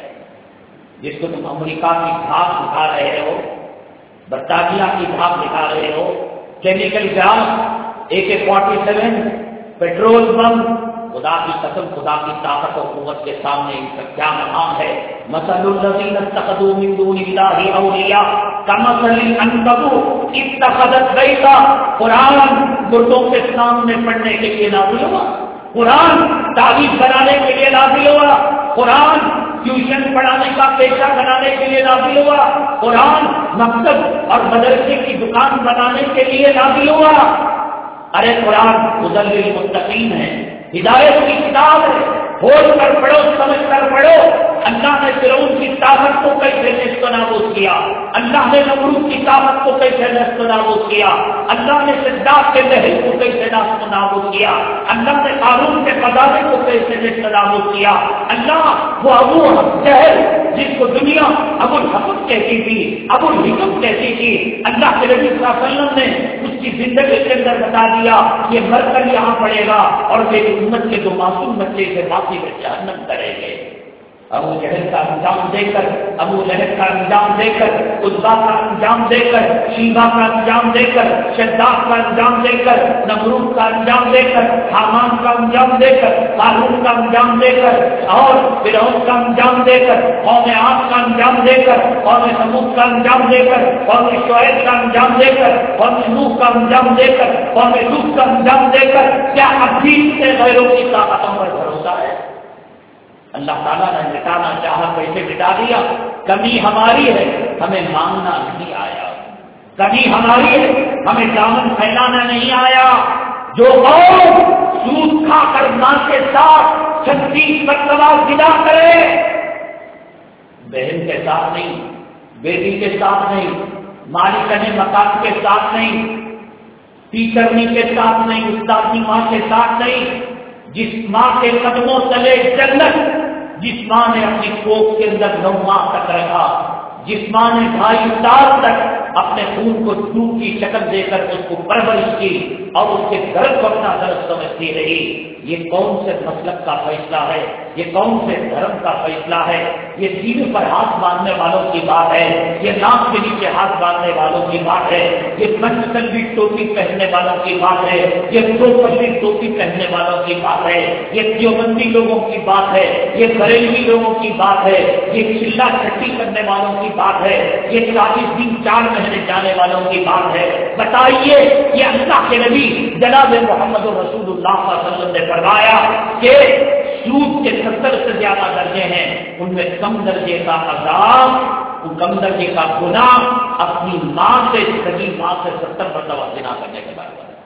جس کو تم امریکہ کی بھاگ دکھا رہے ہو، برطانیہ کی بھاگ دکھا رہے ہو، کیمیکل گیس، اے کے فورٹی سیون، پیٹرول بم، خدا کی قسم خدا کی طاقت اور قوت کے سامنے ان کا کیا مقام ہے. مثل الذین اتخذوا من دون اللہ اولیاء کمثل العنکبوت اتخذت بیتا. قرآن مردوں کے سامنے پڑھنے کے لیے نازل ہوا، قرآن تعویذ بنانے کے لیے نازل ہوا، قرآن ٹیوشن پڑھانے کا پیشہ بنانے کے لیے نازل ہوا، قرآن مکتب اور مدرسے کی دکان بنانے کے لیے نازل ہوا. ارے قرآن ہدی للمتقین ہے، ہدایت کی کتاب ہے. کھول کر پڑھو، سمجھ کر پڑھو. اللہ نے فرعون کی طاقت کو کیسے نیست و نابود کیا، اللہ نے نمرود کی طاقت کو کیسے نیست و نابود کیا، اللہ نے شداد کے دہل کو کیسے نیست و نابود کیا، اللہ نے قارون کے خزانے کو کیسے نیست و نابود کیا. اللہ وہ ابو جہل جس کو دنیا ابو الحکم کہتی تھی، ابو الحکم کہتی تھی، اللہ کے نبی صلی اللہ علیہ وسلم نے اس کی زندگی کے اندر بتا دیا یہ مر کر یہاں پڑے گا اور میری امت کے دو معصوم بچے سے باقی میں جہنم کریں گے. ابو جہل کا انجام دے کر، ابو لہب کا انجام دے کر، عتبہ کا انجام دے کر، شیبہ کا انجام دے کر، شداد کا انجام دے کر، نمرود کا انجام دے کر، حامان کا انجام دے کر، قارون کا انجام دے کر اور فرعون کا انجام دے کر، قوم عاد کا انجام دے کر، قوم ثمود کا انجام دے کر، قوم شعیب کا انجام دے کر، قوم نوح کا انجام دے کر، قوم لوط کا انجام دے کر، کیا ابھی سے غیروں کی طاقتوں پر بھروسہ ہے؟ اللہ تعالیٰ نے مٹانا چاہا کیسے مٹا دیا. کمی ہماری ہے، ہمیں مانگنا نہیں آیا. کمی ہماری ہے، ہمیں دامن پھیلانا نہیں آیا. جو قوم سود کھا پچیس مرتبہ زنا کرے، بہن کے ساتھ نہیں، بیٹی کے ساتھ نہیں، مالکن مکان کے ساتھ نہیں، ٹیچرنی کے ساتھ نہیں، استادی ماں کے ساتھ نہیں، جس ماں کے قدموں تلے جنت، جس ماں نے اپنی کوکھ کے اندر نو ماہ تک رکھا، جس ماں نے ڈھائی سال تک اپنے خون کو دودھ کی شکل دے کر اس کو پرورش کی اور اس کے درد کو اپنا درد سمجھتی رہی، یہ کون سے مسلک کا فیصلہ ہے؟ یہ کون سے دھرم کا فیصلہ ہے؟ یہ سینے پر ہاتھ باندھنے والوں کی بات ہے، یہ ناک کے نیچے ہاتھ باندھنے والوں کی بات ہے، یہ پنچتلوی ٹوپی پہننے والوں کی بات ہے، یہ دو پتلی ٹوپی پہننے والوں کی بات ہے، یہ دیوبندی لوگوں کی بات ہے، یہ بریلوی لوگوں کی بات ہے، یہ چلا چھٹی کرنے والوں کی بات ہے، یہ چالیس دن چار مہینے جانے والوں کی بات ہے۔ بتائیے، یہ اللہ کے نبی جناب محمد رسول اللہ صلی اللہ علیہ وسلم نے فرمایا کہ سود کے ستر سے زیادہ درجے ہیں، ان میں کم درجے کا عذاب، کم درجے کا گناہ اپنی ماں سے، سگی ماں سے ستر مرتبہ زنا کرنے کے بعد ہے۔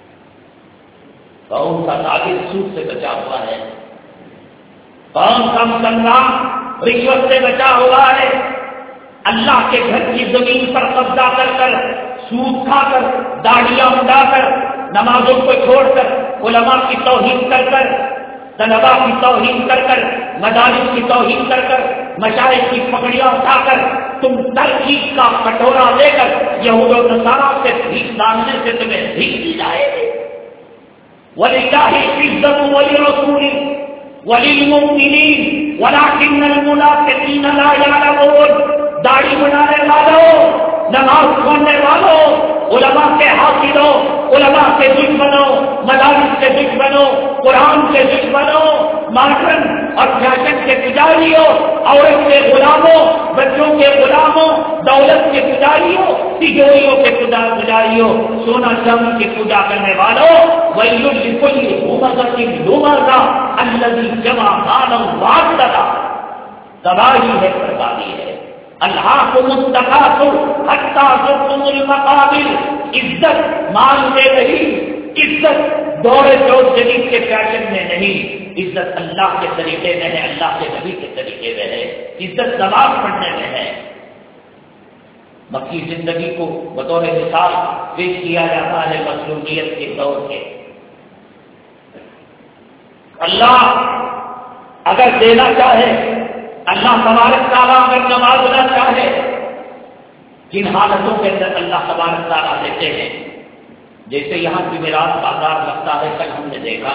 کون سا تاجر سود سے بچا ہوا ہے؟ کون سا مسلمان رشوت سے بچا ہوا ہے؟ اللہ کے گھر کی زمین پر قبضہ کر کر، سود کھا کر، داڑیاں اڑا کر، نمازوں کو چھوڑ کر، علماء کی توہین کر کر، طلبا کی توہین کر کر، مدارس کی توہین کر کر، مشائخ کی پگڑیاں اٹھا کر، تم ترکیب کا کٹورا لے کر یہود و نصارا سے بھیک مانگنے سے تمہیں بھیک دی جائے گی۔ وَلِلَّهِ الْعِزَّةُ وَلِرَسُولِهِ وَلِلْمُؤْمِنِينَ وَلَكِنَّ الْمُنَافِقِينَ لَا يَعْلَمُونَ۔ داڑھی بنانے والوں، نماز پڑھنے والوں، علماء کے حافظوں، علماء کے دشمنوں، مدارس کے دشمنوں، قرآن کے دشمنوں، ماڈرن اور فیشن کے پجاریوں، عورت کے غلاموں، بچوں کے غلاموں، دولت کے پجاریوں، تجوریوں کے پجاریوں، سونا چاندی کی پوجا کرنے والوں، وَيْلٌ لِكُلِّ ہُمَزَةٍ لُمَزَةٍ الَّذِي جَمَعَ مَالًا وَعَدَّدَهُ۔ تباہی ہے، بربادی ہے۔ الہاکم التکاثر حتی زرتم المقابر۔ عزت مال میں نہیں، عزت دور چود جدید کے فیشن میں نہیں، عزت اللہ کے طریقے میں ہے، اللہ کے نبی کے طریقے میں ہے، عزت نماز پڑھنے میں ہے۔ مکی زندگی کو بطور مثال پیش کیا جاتا ہے مظلومیت کے دور کے۔ اللہ اگر دینا چاہے، اللہ تبارک تعالیٰ اگر نوازنا چاہے، جن حالتوں کے اندر اللہ تبارک تعالیٰ دیتے ہیں، جیسے یہاں جمعرات بازار لگتا ہے، کل ہم نے دیکھا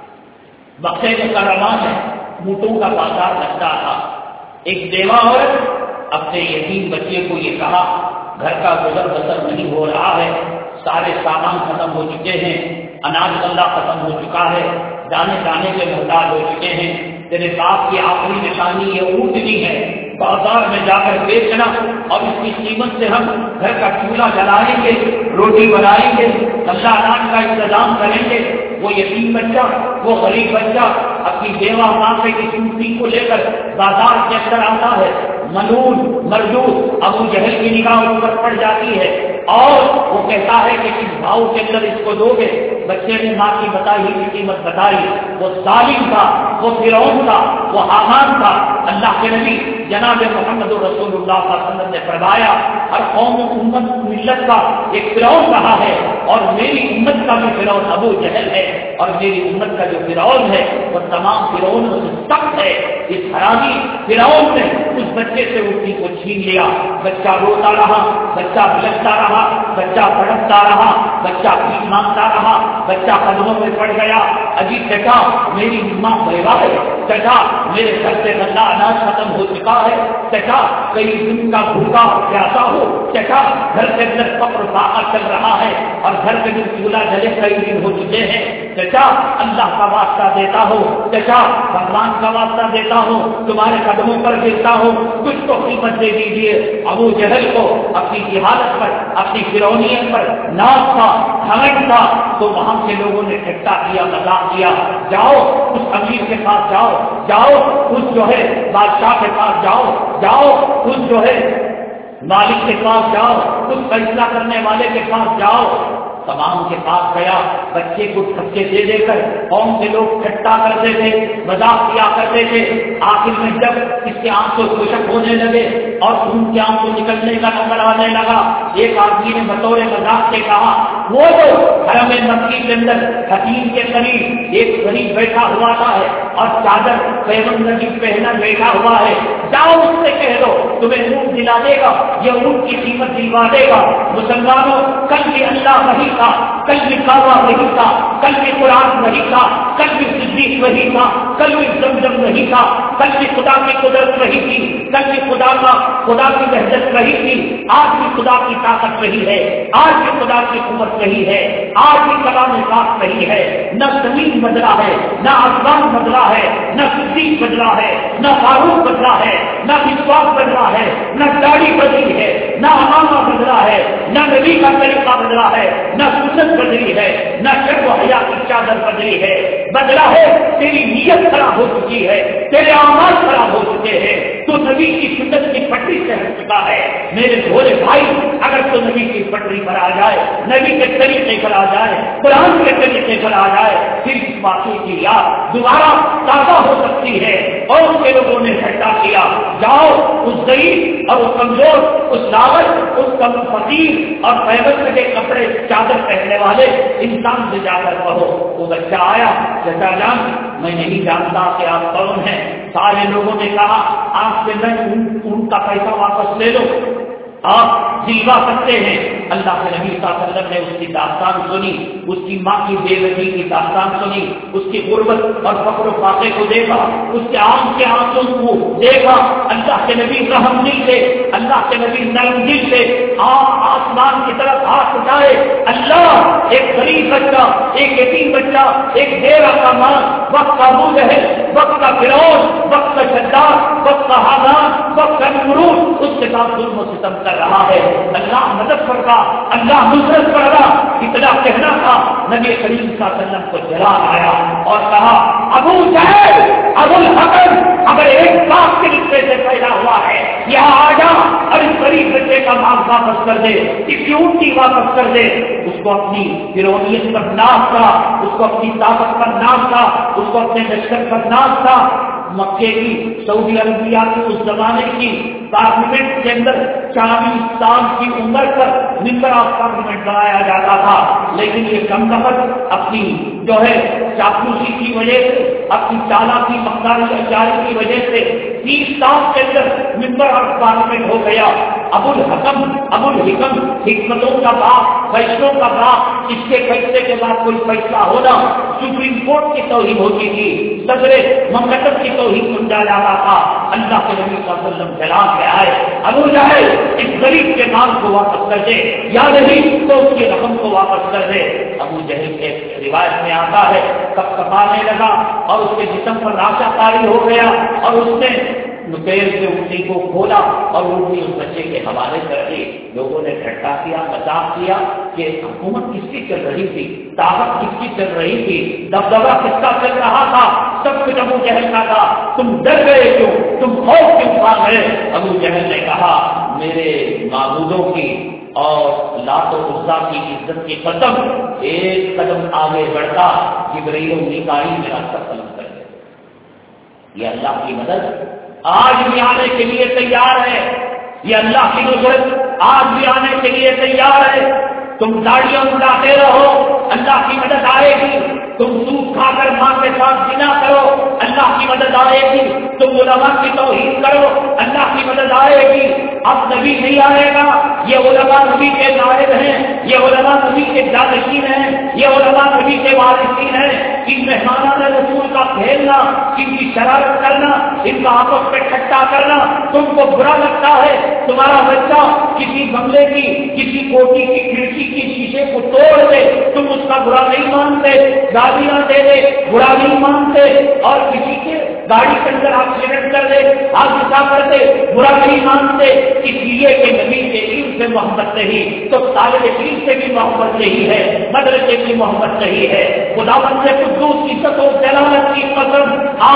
بخشے میں کرمان ہے، اونٹوں کا بازار لگتا تھا۔ ایک بیوہ عورت اپنے یتیم بچے کو یہ کہا، گھر کا گزر بسر نہیں ہو رہا ہے، سارے سامان ختم ہو چکے ہیں، اناج غلہ ختم ہو چکا ہے، دانے دانے کے محتاج ہو چکے ہیں، تیرے باپ کی آخری نشانی یہ اونٹنی ہے، بازار میں جا کر بیچنا اور اس کی قیمت سے ہم گھر کا چولہا جلائیں گے، روٹی بنائیں گے، غلہ اناج کا انتظام کریں گے۔ وہ یتیم بچہ، وہ غریب بچہ اپنی بیوہ ماں سے اس اونٹنی کو لے کر بازار کے اندر آتا ہے، ملول مردود ابو جہل کی نگاہ اس پر پڑ جاتی ہے اور وہ کہتا ہے کہ کس بھاؤ کے اندر اس کو دو گے؟ بچے نے ماں کی بتائی ہوئی قیمت بتائی۔ وہ ظالم تھا، وہ فرعون تھا، وہ حامان تھا۔ اللہ کے نبی جناب محمد رسول اللہ صلی اللہ علیہ وسلم نے فرمایا، ہر قوم امت ملت کا ایک فرعون رہا ہے اور میری امت کا بھی فرعون ابو جہل ہے، اور میری امت کا جو فرعون ہے وہ تمام فرعونوں سے سخت ہے۔ اس حرامی فرعون نے اس بچے سے اونٹنی کو چھین لیا، بچہ روتا رہا، بچہ بلکتا رہا، بچہ بھڑکتا رہا، بچہ پیٹ مانگتا رہا، بچہ قدموں میں پڑ گیا۔ عجیب چچا میری ماں بیوہ ہے، چچا میرے گھر سے غلہ اناج ختم ہو چکا ہے، چچا کئی دن کا بھوکا پیاسا ہو، چچا گھر کے اندر فقر فاقہ چل رہا ہے اور گھر کے دن چولہا جلے کئی دن ہو چکے ہیں، چچا اللہ کا واسطہ دیتا ہو، چچا بھگوان کا واسطہ دیتا ہو، تمہارے قدموں پر گرتا ہو، کچھ تو قیمت دے دیجیے۔ ابو جہل کو اپنی جہالت پر، اپنی فرعونیت پر ناز تھا، گھمنڈ تھا، تو وہاں کے لوگوں نے ٹھٹا کیا، مذاق کیا، جاؤ اس امیر کے پاس جاؤ، جاؤ اس جو ہے بادشاہ کے پاس جاؤ، جاؤ اس جو ہے مالک کے پاس جاؤ، اس فیصلہ کرنے والے کے پاس جاؤ، तमाम के पास गया, बच्चे को धक्के दे देकर कौन से लोग ठट्टा करते थे, मजाक किया करते थे। आखिर में जब इसके आंसू खुशक होने लगे और उनके आंसू निकलने का नंबर आने लगा, एक आदमी ने बतौर मजाक से कहा, वो जो हरम मक्की के अंदर हकीम के करीब एक गरीब बैठा हुआ था है और चादर पैगंबर की पहना बैठा हुआ है, जाओ उससे कह दो तुम्हें ऊँट दिला देगा, ये ऊँट की कीमत दिलवा देगा। मुसलमानों, कल भी अल्लाह वही था, कल भी काबा वही था, कल भी कुरान वही था, कल भी सिद्दीक वही था, कल भी जमजम वही था, कल भी खुदा की कुदरत वही थी, कल भी खुदा का खुदा की वहदत वही थी, आज भी खुदा की ताकत वही है, आज भी खुदा की कुव्वत वही है, आज भी कलाम साफ वही है। न जमीन बदला है, न आसमान बदला है, न सिद्दीक बदला है, न फारूक बदला है, न विश्वास बदला है, न दाढ़ी बदली है, न अमामा बदला है, न नबी का तरीका बदला है, न सुन्नत बदली है, न शर्म हया की चादर बदली है। बदला है तेरी नीयत खराब हो चुकी है, तेरे आमाल खराब हो चुके हैं, तो नबी की सुन्नत की पटरी से हट चुका है। मेरे भोले भाई, अगर तो नबी की पटरी पर आ जाए, नबी के तरीके पर आ जाए, कुरान के तरीके पर आ जाए, फिर इस वाक़े की याद दोबारा ताज़ा हो सकती है। और उसके लोगों ने ठट्टा किया, जाओ उस गरीब और उस कमजोर, उस लावत, उस कम फकीर और पैगंबर के कपड़े चादर पहनने वाले इंसान से जाकर कहो। वो बच्चा आया, चाचा जान मैं नहीं जानता कि आप कौन हैं। सारे लोगों ने कहा, आपसे मैं उनका पैसा वापस ले लो, आप दिलवा सकते हैं। अल्लाह के नबी सल्लल्लाहु अलैहि वसल्लम ने उसकी दास्तान सुनी, उसकी माँ की बेवजही की दास्तान सुनी, उसकी गुर्बत और फक्र फाके को देखा, उसके आंख के आंसू को देखा। अल्लाह के नबी रहम दिल से, अल्लाह के नबी नरम दिल से आप आसमान की तरफ हाथ उठाए, अल्लाह एक गरीब बच्चा, एक यतीम बच्चा, एक डेरा का मां, वक्त का अबू जहल, वक्त का फिरौन, वक्त का शद्दाद, वक्त का हामान, वक्त का नमरूद उसके साथ जुल्म सितम कर रहा है। अल्लाह मदद करता, अल्लाह नुसरत करता, इतना कहना था। नबी करीम सल्लल्लाहु अलैहि वसल्लम को जला आया और कहा, अबू जहल, अबुल हसन, अगर एक बाप के रिश्ते से पैदा हुआ है, यहाँ आ जा और इस गरीब बच्चे का माल वापस कर दे, इसकी ऊँटी वापस कर दे। उसको अपनी फिरौनियत पर नाज था, उसको अपनी ताकत पर नाज था, उसको अपने लश्कर पर नाज था। मक्के की, सऊदी अरबिया की उस जमाने की पार्लियामेंट के अंदर चालीस साल की उम्र पर मिंबर ऑफ पार्लियामेंट बनाया जाता था, लेकिन ये कम नफर अपनी जो है चापलूसी की वजह से, अपनी चालाकी मक्कारी जारी की वजह से तीस साल के अंदर मिंबर ऑफ पार्लियामेंट हो गया। अबुल हकम, अबुल हिकम, हिकमतों का बाप, फैसलों का बाप, इसके फैसले के बाद कोई फैसला होना सुप्रीम कोर्ट की तौहीन होती थी, सदरे ममलकत की तौहीन समझा जाता था। अल्लाह के नबी सल्लल्लाहु अलैहि वसल्लम जला के आए, अबू जहल इस गरीब के माल को वापस कर दे, या नहीं तो उसकी रकम को वापस कर दे। अबू जहल के रिवायत में आता है, कब कपाने लगा और उसके जिस्म पर राशा तारी हो गया और उसने पैर से ऊँटी को खोला और ऊँटी उस बच्चे के हवाले कर दी। लोगों ने ठट्टा किया, मजाक किया कि हुकूमत किसकी चल रही थी, ताकत किसकी चल रही थी, दबदबा किसका चल रहा था, सब कुछ अबू जहल का था। तुम डर गए क्यों, तुम खौफ क्यों खा गए? अबू जहल ने कहा, मेरे माबूदों की और लात और उज़्ज़ा की इज्जत की कसम, एक कदम आगे बढ़ता जिब्रील और मीकाईल मेरा सर कलम कर दे। ये अल्लाह की मदद आज भी आने के लिए तैयार है, ये अल्लाह की नुसरत आज भी आने के लिए तैयार है। तुम दाढ़ियां उड़ाते रहो, अल्लाह की मदद आएगी। तुम सूद खाकर मां के साथ जिना करो, अल्लाह की मदद आएगी। तुम उलमा की तौहीन करो, अल्लाह की मदद आएगी। अब नबी नहीं आएगा, ये उलमा नबी के नायब हैं, ये उलमा नबी के जानशीन हैं, ये उलमा नबी के वारिसीन हैं। इन मेहमानान रसूल का खेलना, इनकी शरारत करना, इनका आपस में ठट्टा करना तुमको बुरा लगता है। तुम्हारा बच्चा किसी बंगले की, किसी कोठी की खिड़की की शीशे को तोड़ दे, तुम उसका बुरा नहीं मानते, गालियां दे दे, बुरा नहीं मानते, और किसी के गाड़ी के अंदर एक्सीडेंट कर दे, हादसा कर दे, बुरा नहीं मानते। इसलिए कि नबी के इल्म से मोहब्बत नहीं तो तालिब इल्म से भी मोहब्बत नहीं है, मदरसे की मोहब्बत नहीं है। खुदावंद से कुद्दूस की इज्जत और जलालत की कसम, आज हमें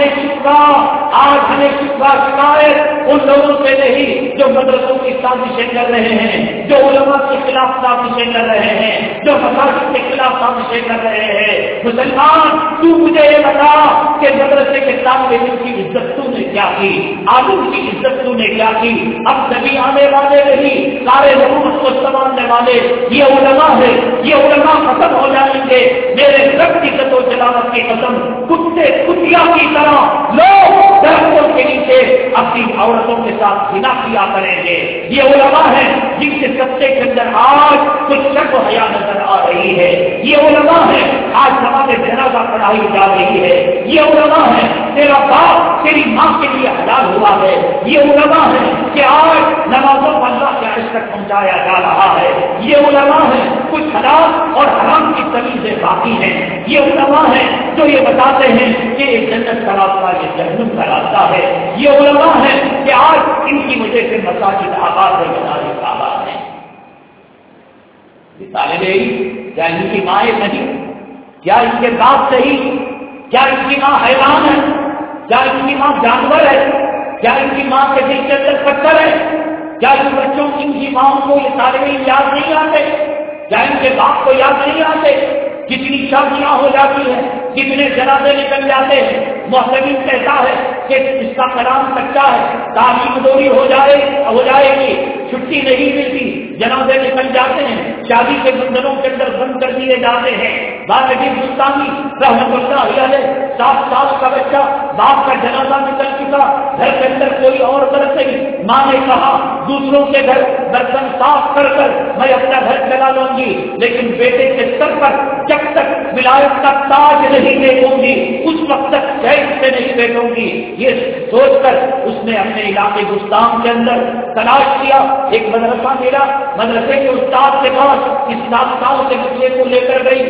ہمیں شکوا آج ہمیں شکوا شکایت ان لوگوں سے نہیں جو مدرسوں کی سازشیں کر رہے ہیں، جو علماء کے خلاف سازشیں کر رہے ہیں، جو مساجد کے خلاف سازشیں کر رہے ہیں۔ مسلمان تو مجھے یہ بتا کہ مدرسے کے طالب علم کی عزت تو نے کیا کی، عالم کی عزت تو نے کیا کی؟ اب نبی آنے والے نہیں، سارے ضرورت کو سنبھالنے والے یہ علماء ہے، یہ علماء ختم ہو جائیں گے۔ میرے رب کی عزت و جلالت کی قسم، کتے کتیا کی طرح لوگ درختوں کے نیچے اپنی عورتوں کے ساتھ زنا کیا کریں گے۔ یہ علماء ہیں جن کے سچے کے اندر آج کچھ شک و حیا نظر آ رہی ہے۔ یہ علماء ہیں آج ہمارے جنازہ پڑھائی جا رہی ہے۔ یہ علماء ہیں تیرا باپ تیری ماں کے لیے حلال ہوا ہے۔ یہ علماء ہیں کہ آج نمازوں پر اللہ کے عرش تک پہنچایا جا رہا ہے۔ یہ علماء ہیں کچھ حلال اور حرام کی تمیزیں باقی ہیں۔ یہ علماء ہیں جو یہ بتاتے ہیں کہ یہ جنت کا راستہ یہ جہنم کا راستہ ہے۔ یہ علماء ہیں کہ آج ان کی وجہ سے مساجد آباد ہے، مساجد آباد ہے۔ یہ طالب علم کیا ان کی ماں نہیں؟ کیا ان کے باپ صحیح؟ کیا ان کی ماں حیوان ہے؟ کیا ان کی ماں جانور ہے؟ کیا ان کی ماں کے دل کے اندر پتھر ہے؟ کیا ان بچوں ان کی ماں کو یہ طالب علم یاد نہیں آتے؟ کیا ان کے باپ کو یاد نہیں آتے؟ کتنی شادیاں ہو جاتی ہیں، کتنے جنازے نکل جاتے ہیں۔ محتمین کہتا ہے کہ اس کا کلام سچا ہے، تعلیم دوری ہو جائے ہو جائے گی، چھٹی نہیں ملتی، جنازے نکل جاتے ہیں، شادی کے بندروں کے اندر بند کر دیے جاتے ہیں۔ بعد ہندوستانی رحمت اللہ علیہ سات سال کا بچہ باپ کا جنازہ نکل چکا، گھر کے اندر کوئی اور برت نہیں، ماں نے کہا دوسروں کے گھر برتن صاف کر کر میں اپنا گھر چلا لوں گی، لیکن بیٹے کے سر پر جب تک ولایت کا تاج نہیں دیکھوں گی اس وقت تک چین سے نہیں بیٹھوں گی۔ یہ سوچ کر اس نے اپنے علاقے گستام کے اندر تلاش کیا، ایک مدرسہ ملا، مدرسے کے استاد کے پاس اس سات سال کے بچے کو لے کر گئی۔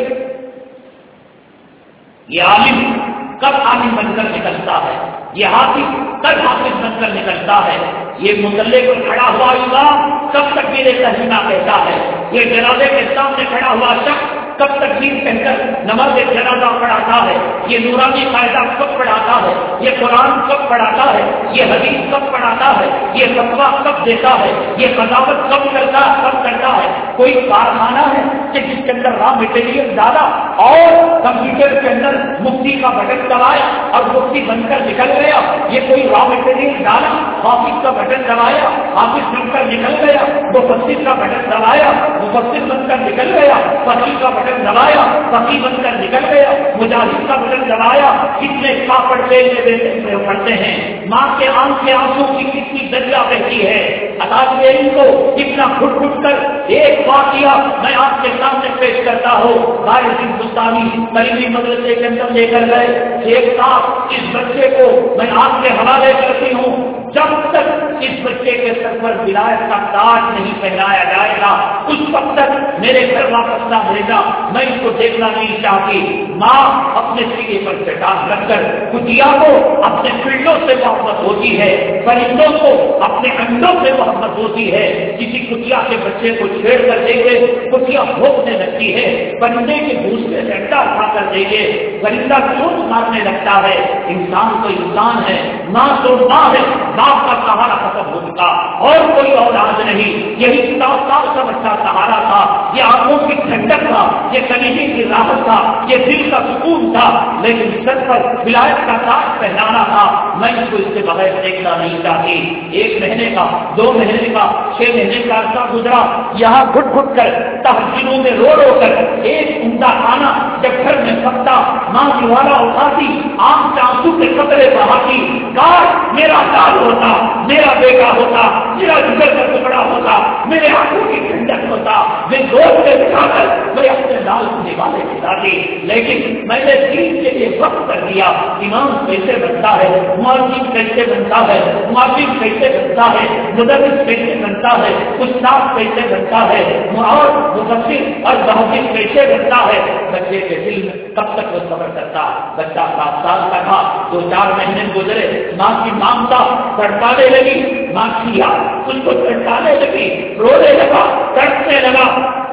یہ عالم کب عالم بن کر نکلتا ہے، یہ حافظ کب حافظ بن کر نکلتا ہے، یہ مسلح پر کھڑا ہوا امام کب تک میرے تہینہ کہتا ہے، یہ جنازے کے سامنے کھڑا ہوا شخص کب تکبیر کہہ کر نماز جنازہ پڑھاتا ہے، یہ نورانی قاعدہ کب پڑھاتا ہے، یہ قرآن کب پڑھاتا ہے، یہ حدیث کب پڑھاتا ہے، یہ فتویٰ کب دیتا ہے، یہ قضاوت کب کرتا کب کرتا ہے۔ کوئی کارخانہ ہے کہ جس کے اندر را مٹیریل ڈالا اور کمپیوٹر کے اندر مفتی کا بٹن دبایا اور مفتی بن کر نکل گیا؟ یہ کوئی را مٹیریل ڈالا، حافظ کا بٹن دبایا، حافظ بن کر نکل گیا، مفسر کا بٹن دبایا، مفسر بن کر نکل گیا، فقیہ کا بٹن دبایا، فقیہ بن کر نکل گیا، مجاہد کا بٹن دبایا۔ کتنے کافر پڑھتے پڑھتے ہیں، ماں کے آنکھ کے آنسو کی کتنی دریا بہتی ہے۔ اطالب علم کو اتنا گھٹ گھٹ کر ایک واقعہ میں آپ کے سامنے پیش کرتا ہوں۔ بھائی ہندوستانی قریبی مدرسے کے اندر لے کر گئے، ایک صاحب اس بچے کو میں آپ کے حوالے کرتی ہوں، جب تک اس بچے کے سر پر ولایت کا تاج نہیں پہنایا جائے گا اس وقت تک میرے گھر واپس نہ بھیجا، میں اس کو دیکھنا نہیں چاہتی۔ ماں اپنے سینے پر چٹان رکھ کر کتیا کو اپنے پنڈوں سے محبت ہوتی ہے، پرندوں کو اپنے انڈوں سے محبت ہوتی ہے۔ کسی کتیا کے بچے کو چھیڑ کر دیں گے کتیا بھونکنے لگتی ہے، پرندے کے دوسرے سے انڈا کھا کر دیں گے پرندہ چونچ مارنے لگتا ہے۔ انسان تو انسان ہے، ماں تو ماں ہے، باپ کا سہارا ختم ہو چکا اور کوئی اولاد نہیں۔ یہی سات سال کا بچہ سہارا تھا، یہ آنکھوں کی ٹھنڈک تھا، یہ کلیجے کی راحت تھا، یہ دل کا سکون تھا، لیکن سر پر ولایت کا تاج پہنانا تھا۔ میں اس کو اس کے بغیر دیکھنا نہیں چاہتی۔ ایک مہینے کا، دو مہینے کا، چھ مہینے کا عرصہ گزرا، یہاں گھٹ گھٹ کر تہجدوں میں رو رو کر ایک عمدہ کھانا جب گھر میں پکتا، ماں دیوارا اٹھاتی، آنکھ آنسو کے قطرے بہاتی، کاش میرا لال ہوتا، میرا بیٹا ہوتا، میرا جگر کا ٹکڑا ہوتا، میرے آنکھوں کی ٹھنڈک ہوتا، میں گود میں بٹھا کر میں اپنے لال دیوارے بتاتی، لیکن میں نے دین کے لیے وقت کر دیا۔ امام کیسے بنتا ہے، مؤذن کیسے بنتا ہے، مؤذن کیسے بنتا ہے، مدرس کیسے بنتا ہے، استاد کیسے بنتا ہے، اور مفسر اور محدث کیسے بنتا ہے۔ بچے کے دل میں کب تک وہ صبر کرتا؟ بچہ سات سال کا تھا، دو چار مہینے گزرے، ماں کی مامتا تڑپانے لگی، ماں کیا اس کو تڑپانے لگی، رونے لگا، تڑپنے لگا۔ اس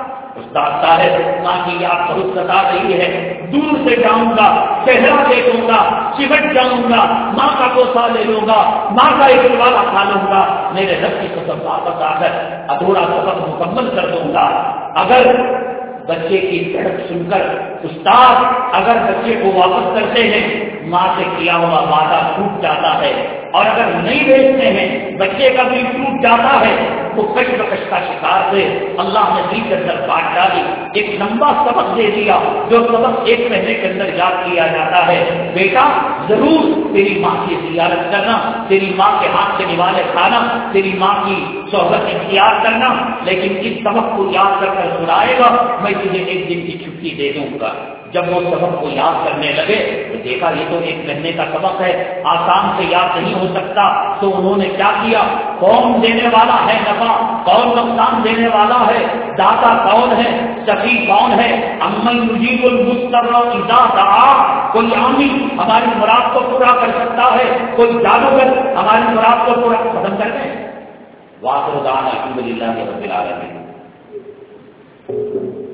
استاد صاحب ماں کی یاد بہت ستا رہی ہے، دور سے جاؤں گا، چہرہ دیکھوں گا، چمٹ جاؤں گا، ماں کا کوسا لے لوں گا، ماں کا ایک والا کھا لوں گا، میرے رب کی قسم واپس آ کر ادھورا سبق مکمل کر دوں گا۔ اگر بچے کی دھڑک سن کر استاد اگر بچے کو واپس کرتے ہیں، ماں سے کیا ہوا وعدہ ٹوٹ جاتا ہے، اور اگر نہیں بھیجتے ہیں بچے کا بھی ٹوٹ جاتا ہے۔ وہ کش بکش کا شکار سے اللہ نے دل کے اندر بانٹ ڈالی، ایک لمبا سبق دے دیا جو سبق ایک مہینے کے اندر یاد کیا جاتا ہے۔ بیٹا ضرور تیری ماں کی زیارت کرنا، تیری ماں کے ہاتھ سے نوالے کھانا، تیری ماں کی صحبت اختیار کرنا، لیکن اس سبق کو یاد کر کر سنائے گا میں تجھے ایک دن کی چھٹی دے دوں گا۔ جب وہ سبق کو یاد کرنے لگے تو دیکھا یہ تو ایک مہینے کا سبق ہے، آسان سے یاد نہیں ہو سکتا، تو انہوں نے کیا کیا، کون دینے والا ہے نفع، کون نقصان دینے والا ہے، داتا کون ہے، سخی کون ہے، امن یجیب المضطر اذا دعا، کوئی عامی ہماری مراد کو پورا کر سکتا ہے، کوئی جادوگر ہماری مراد کو پورا ختم کر دیں۔ واخر دعوانا الحمد للہ رب العالمین۔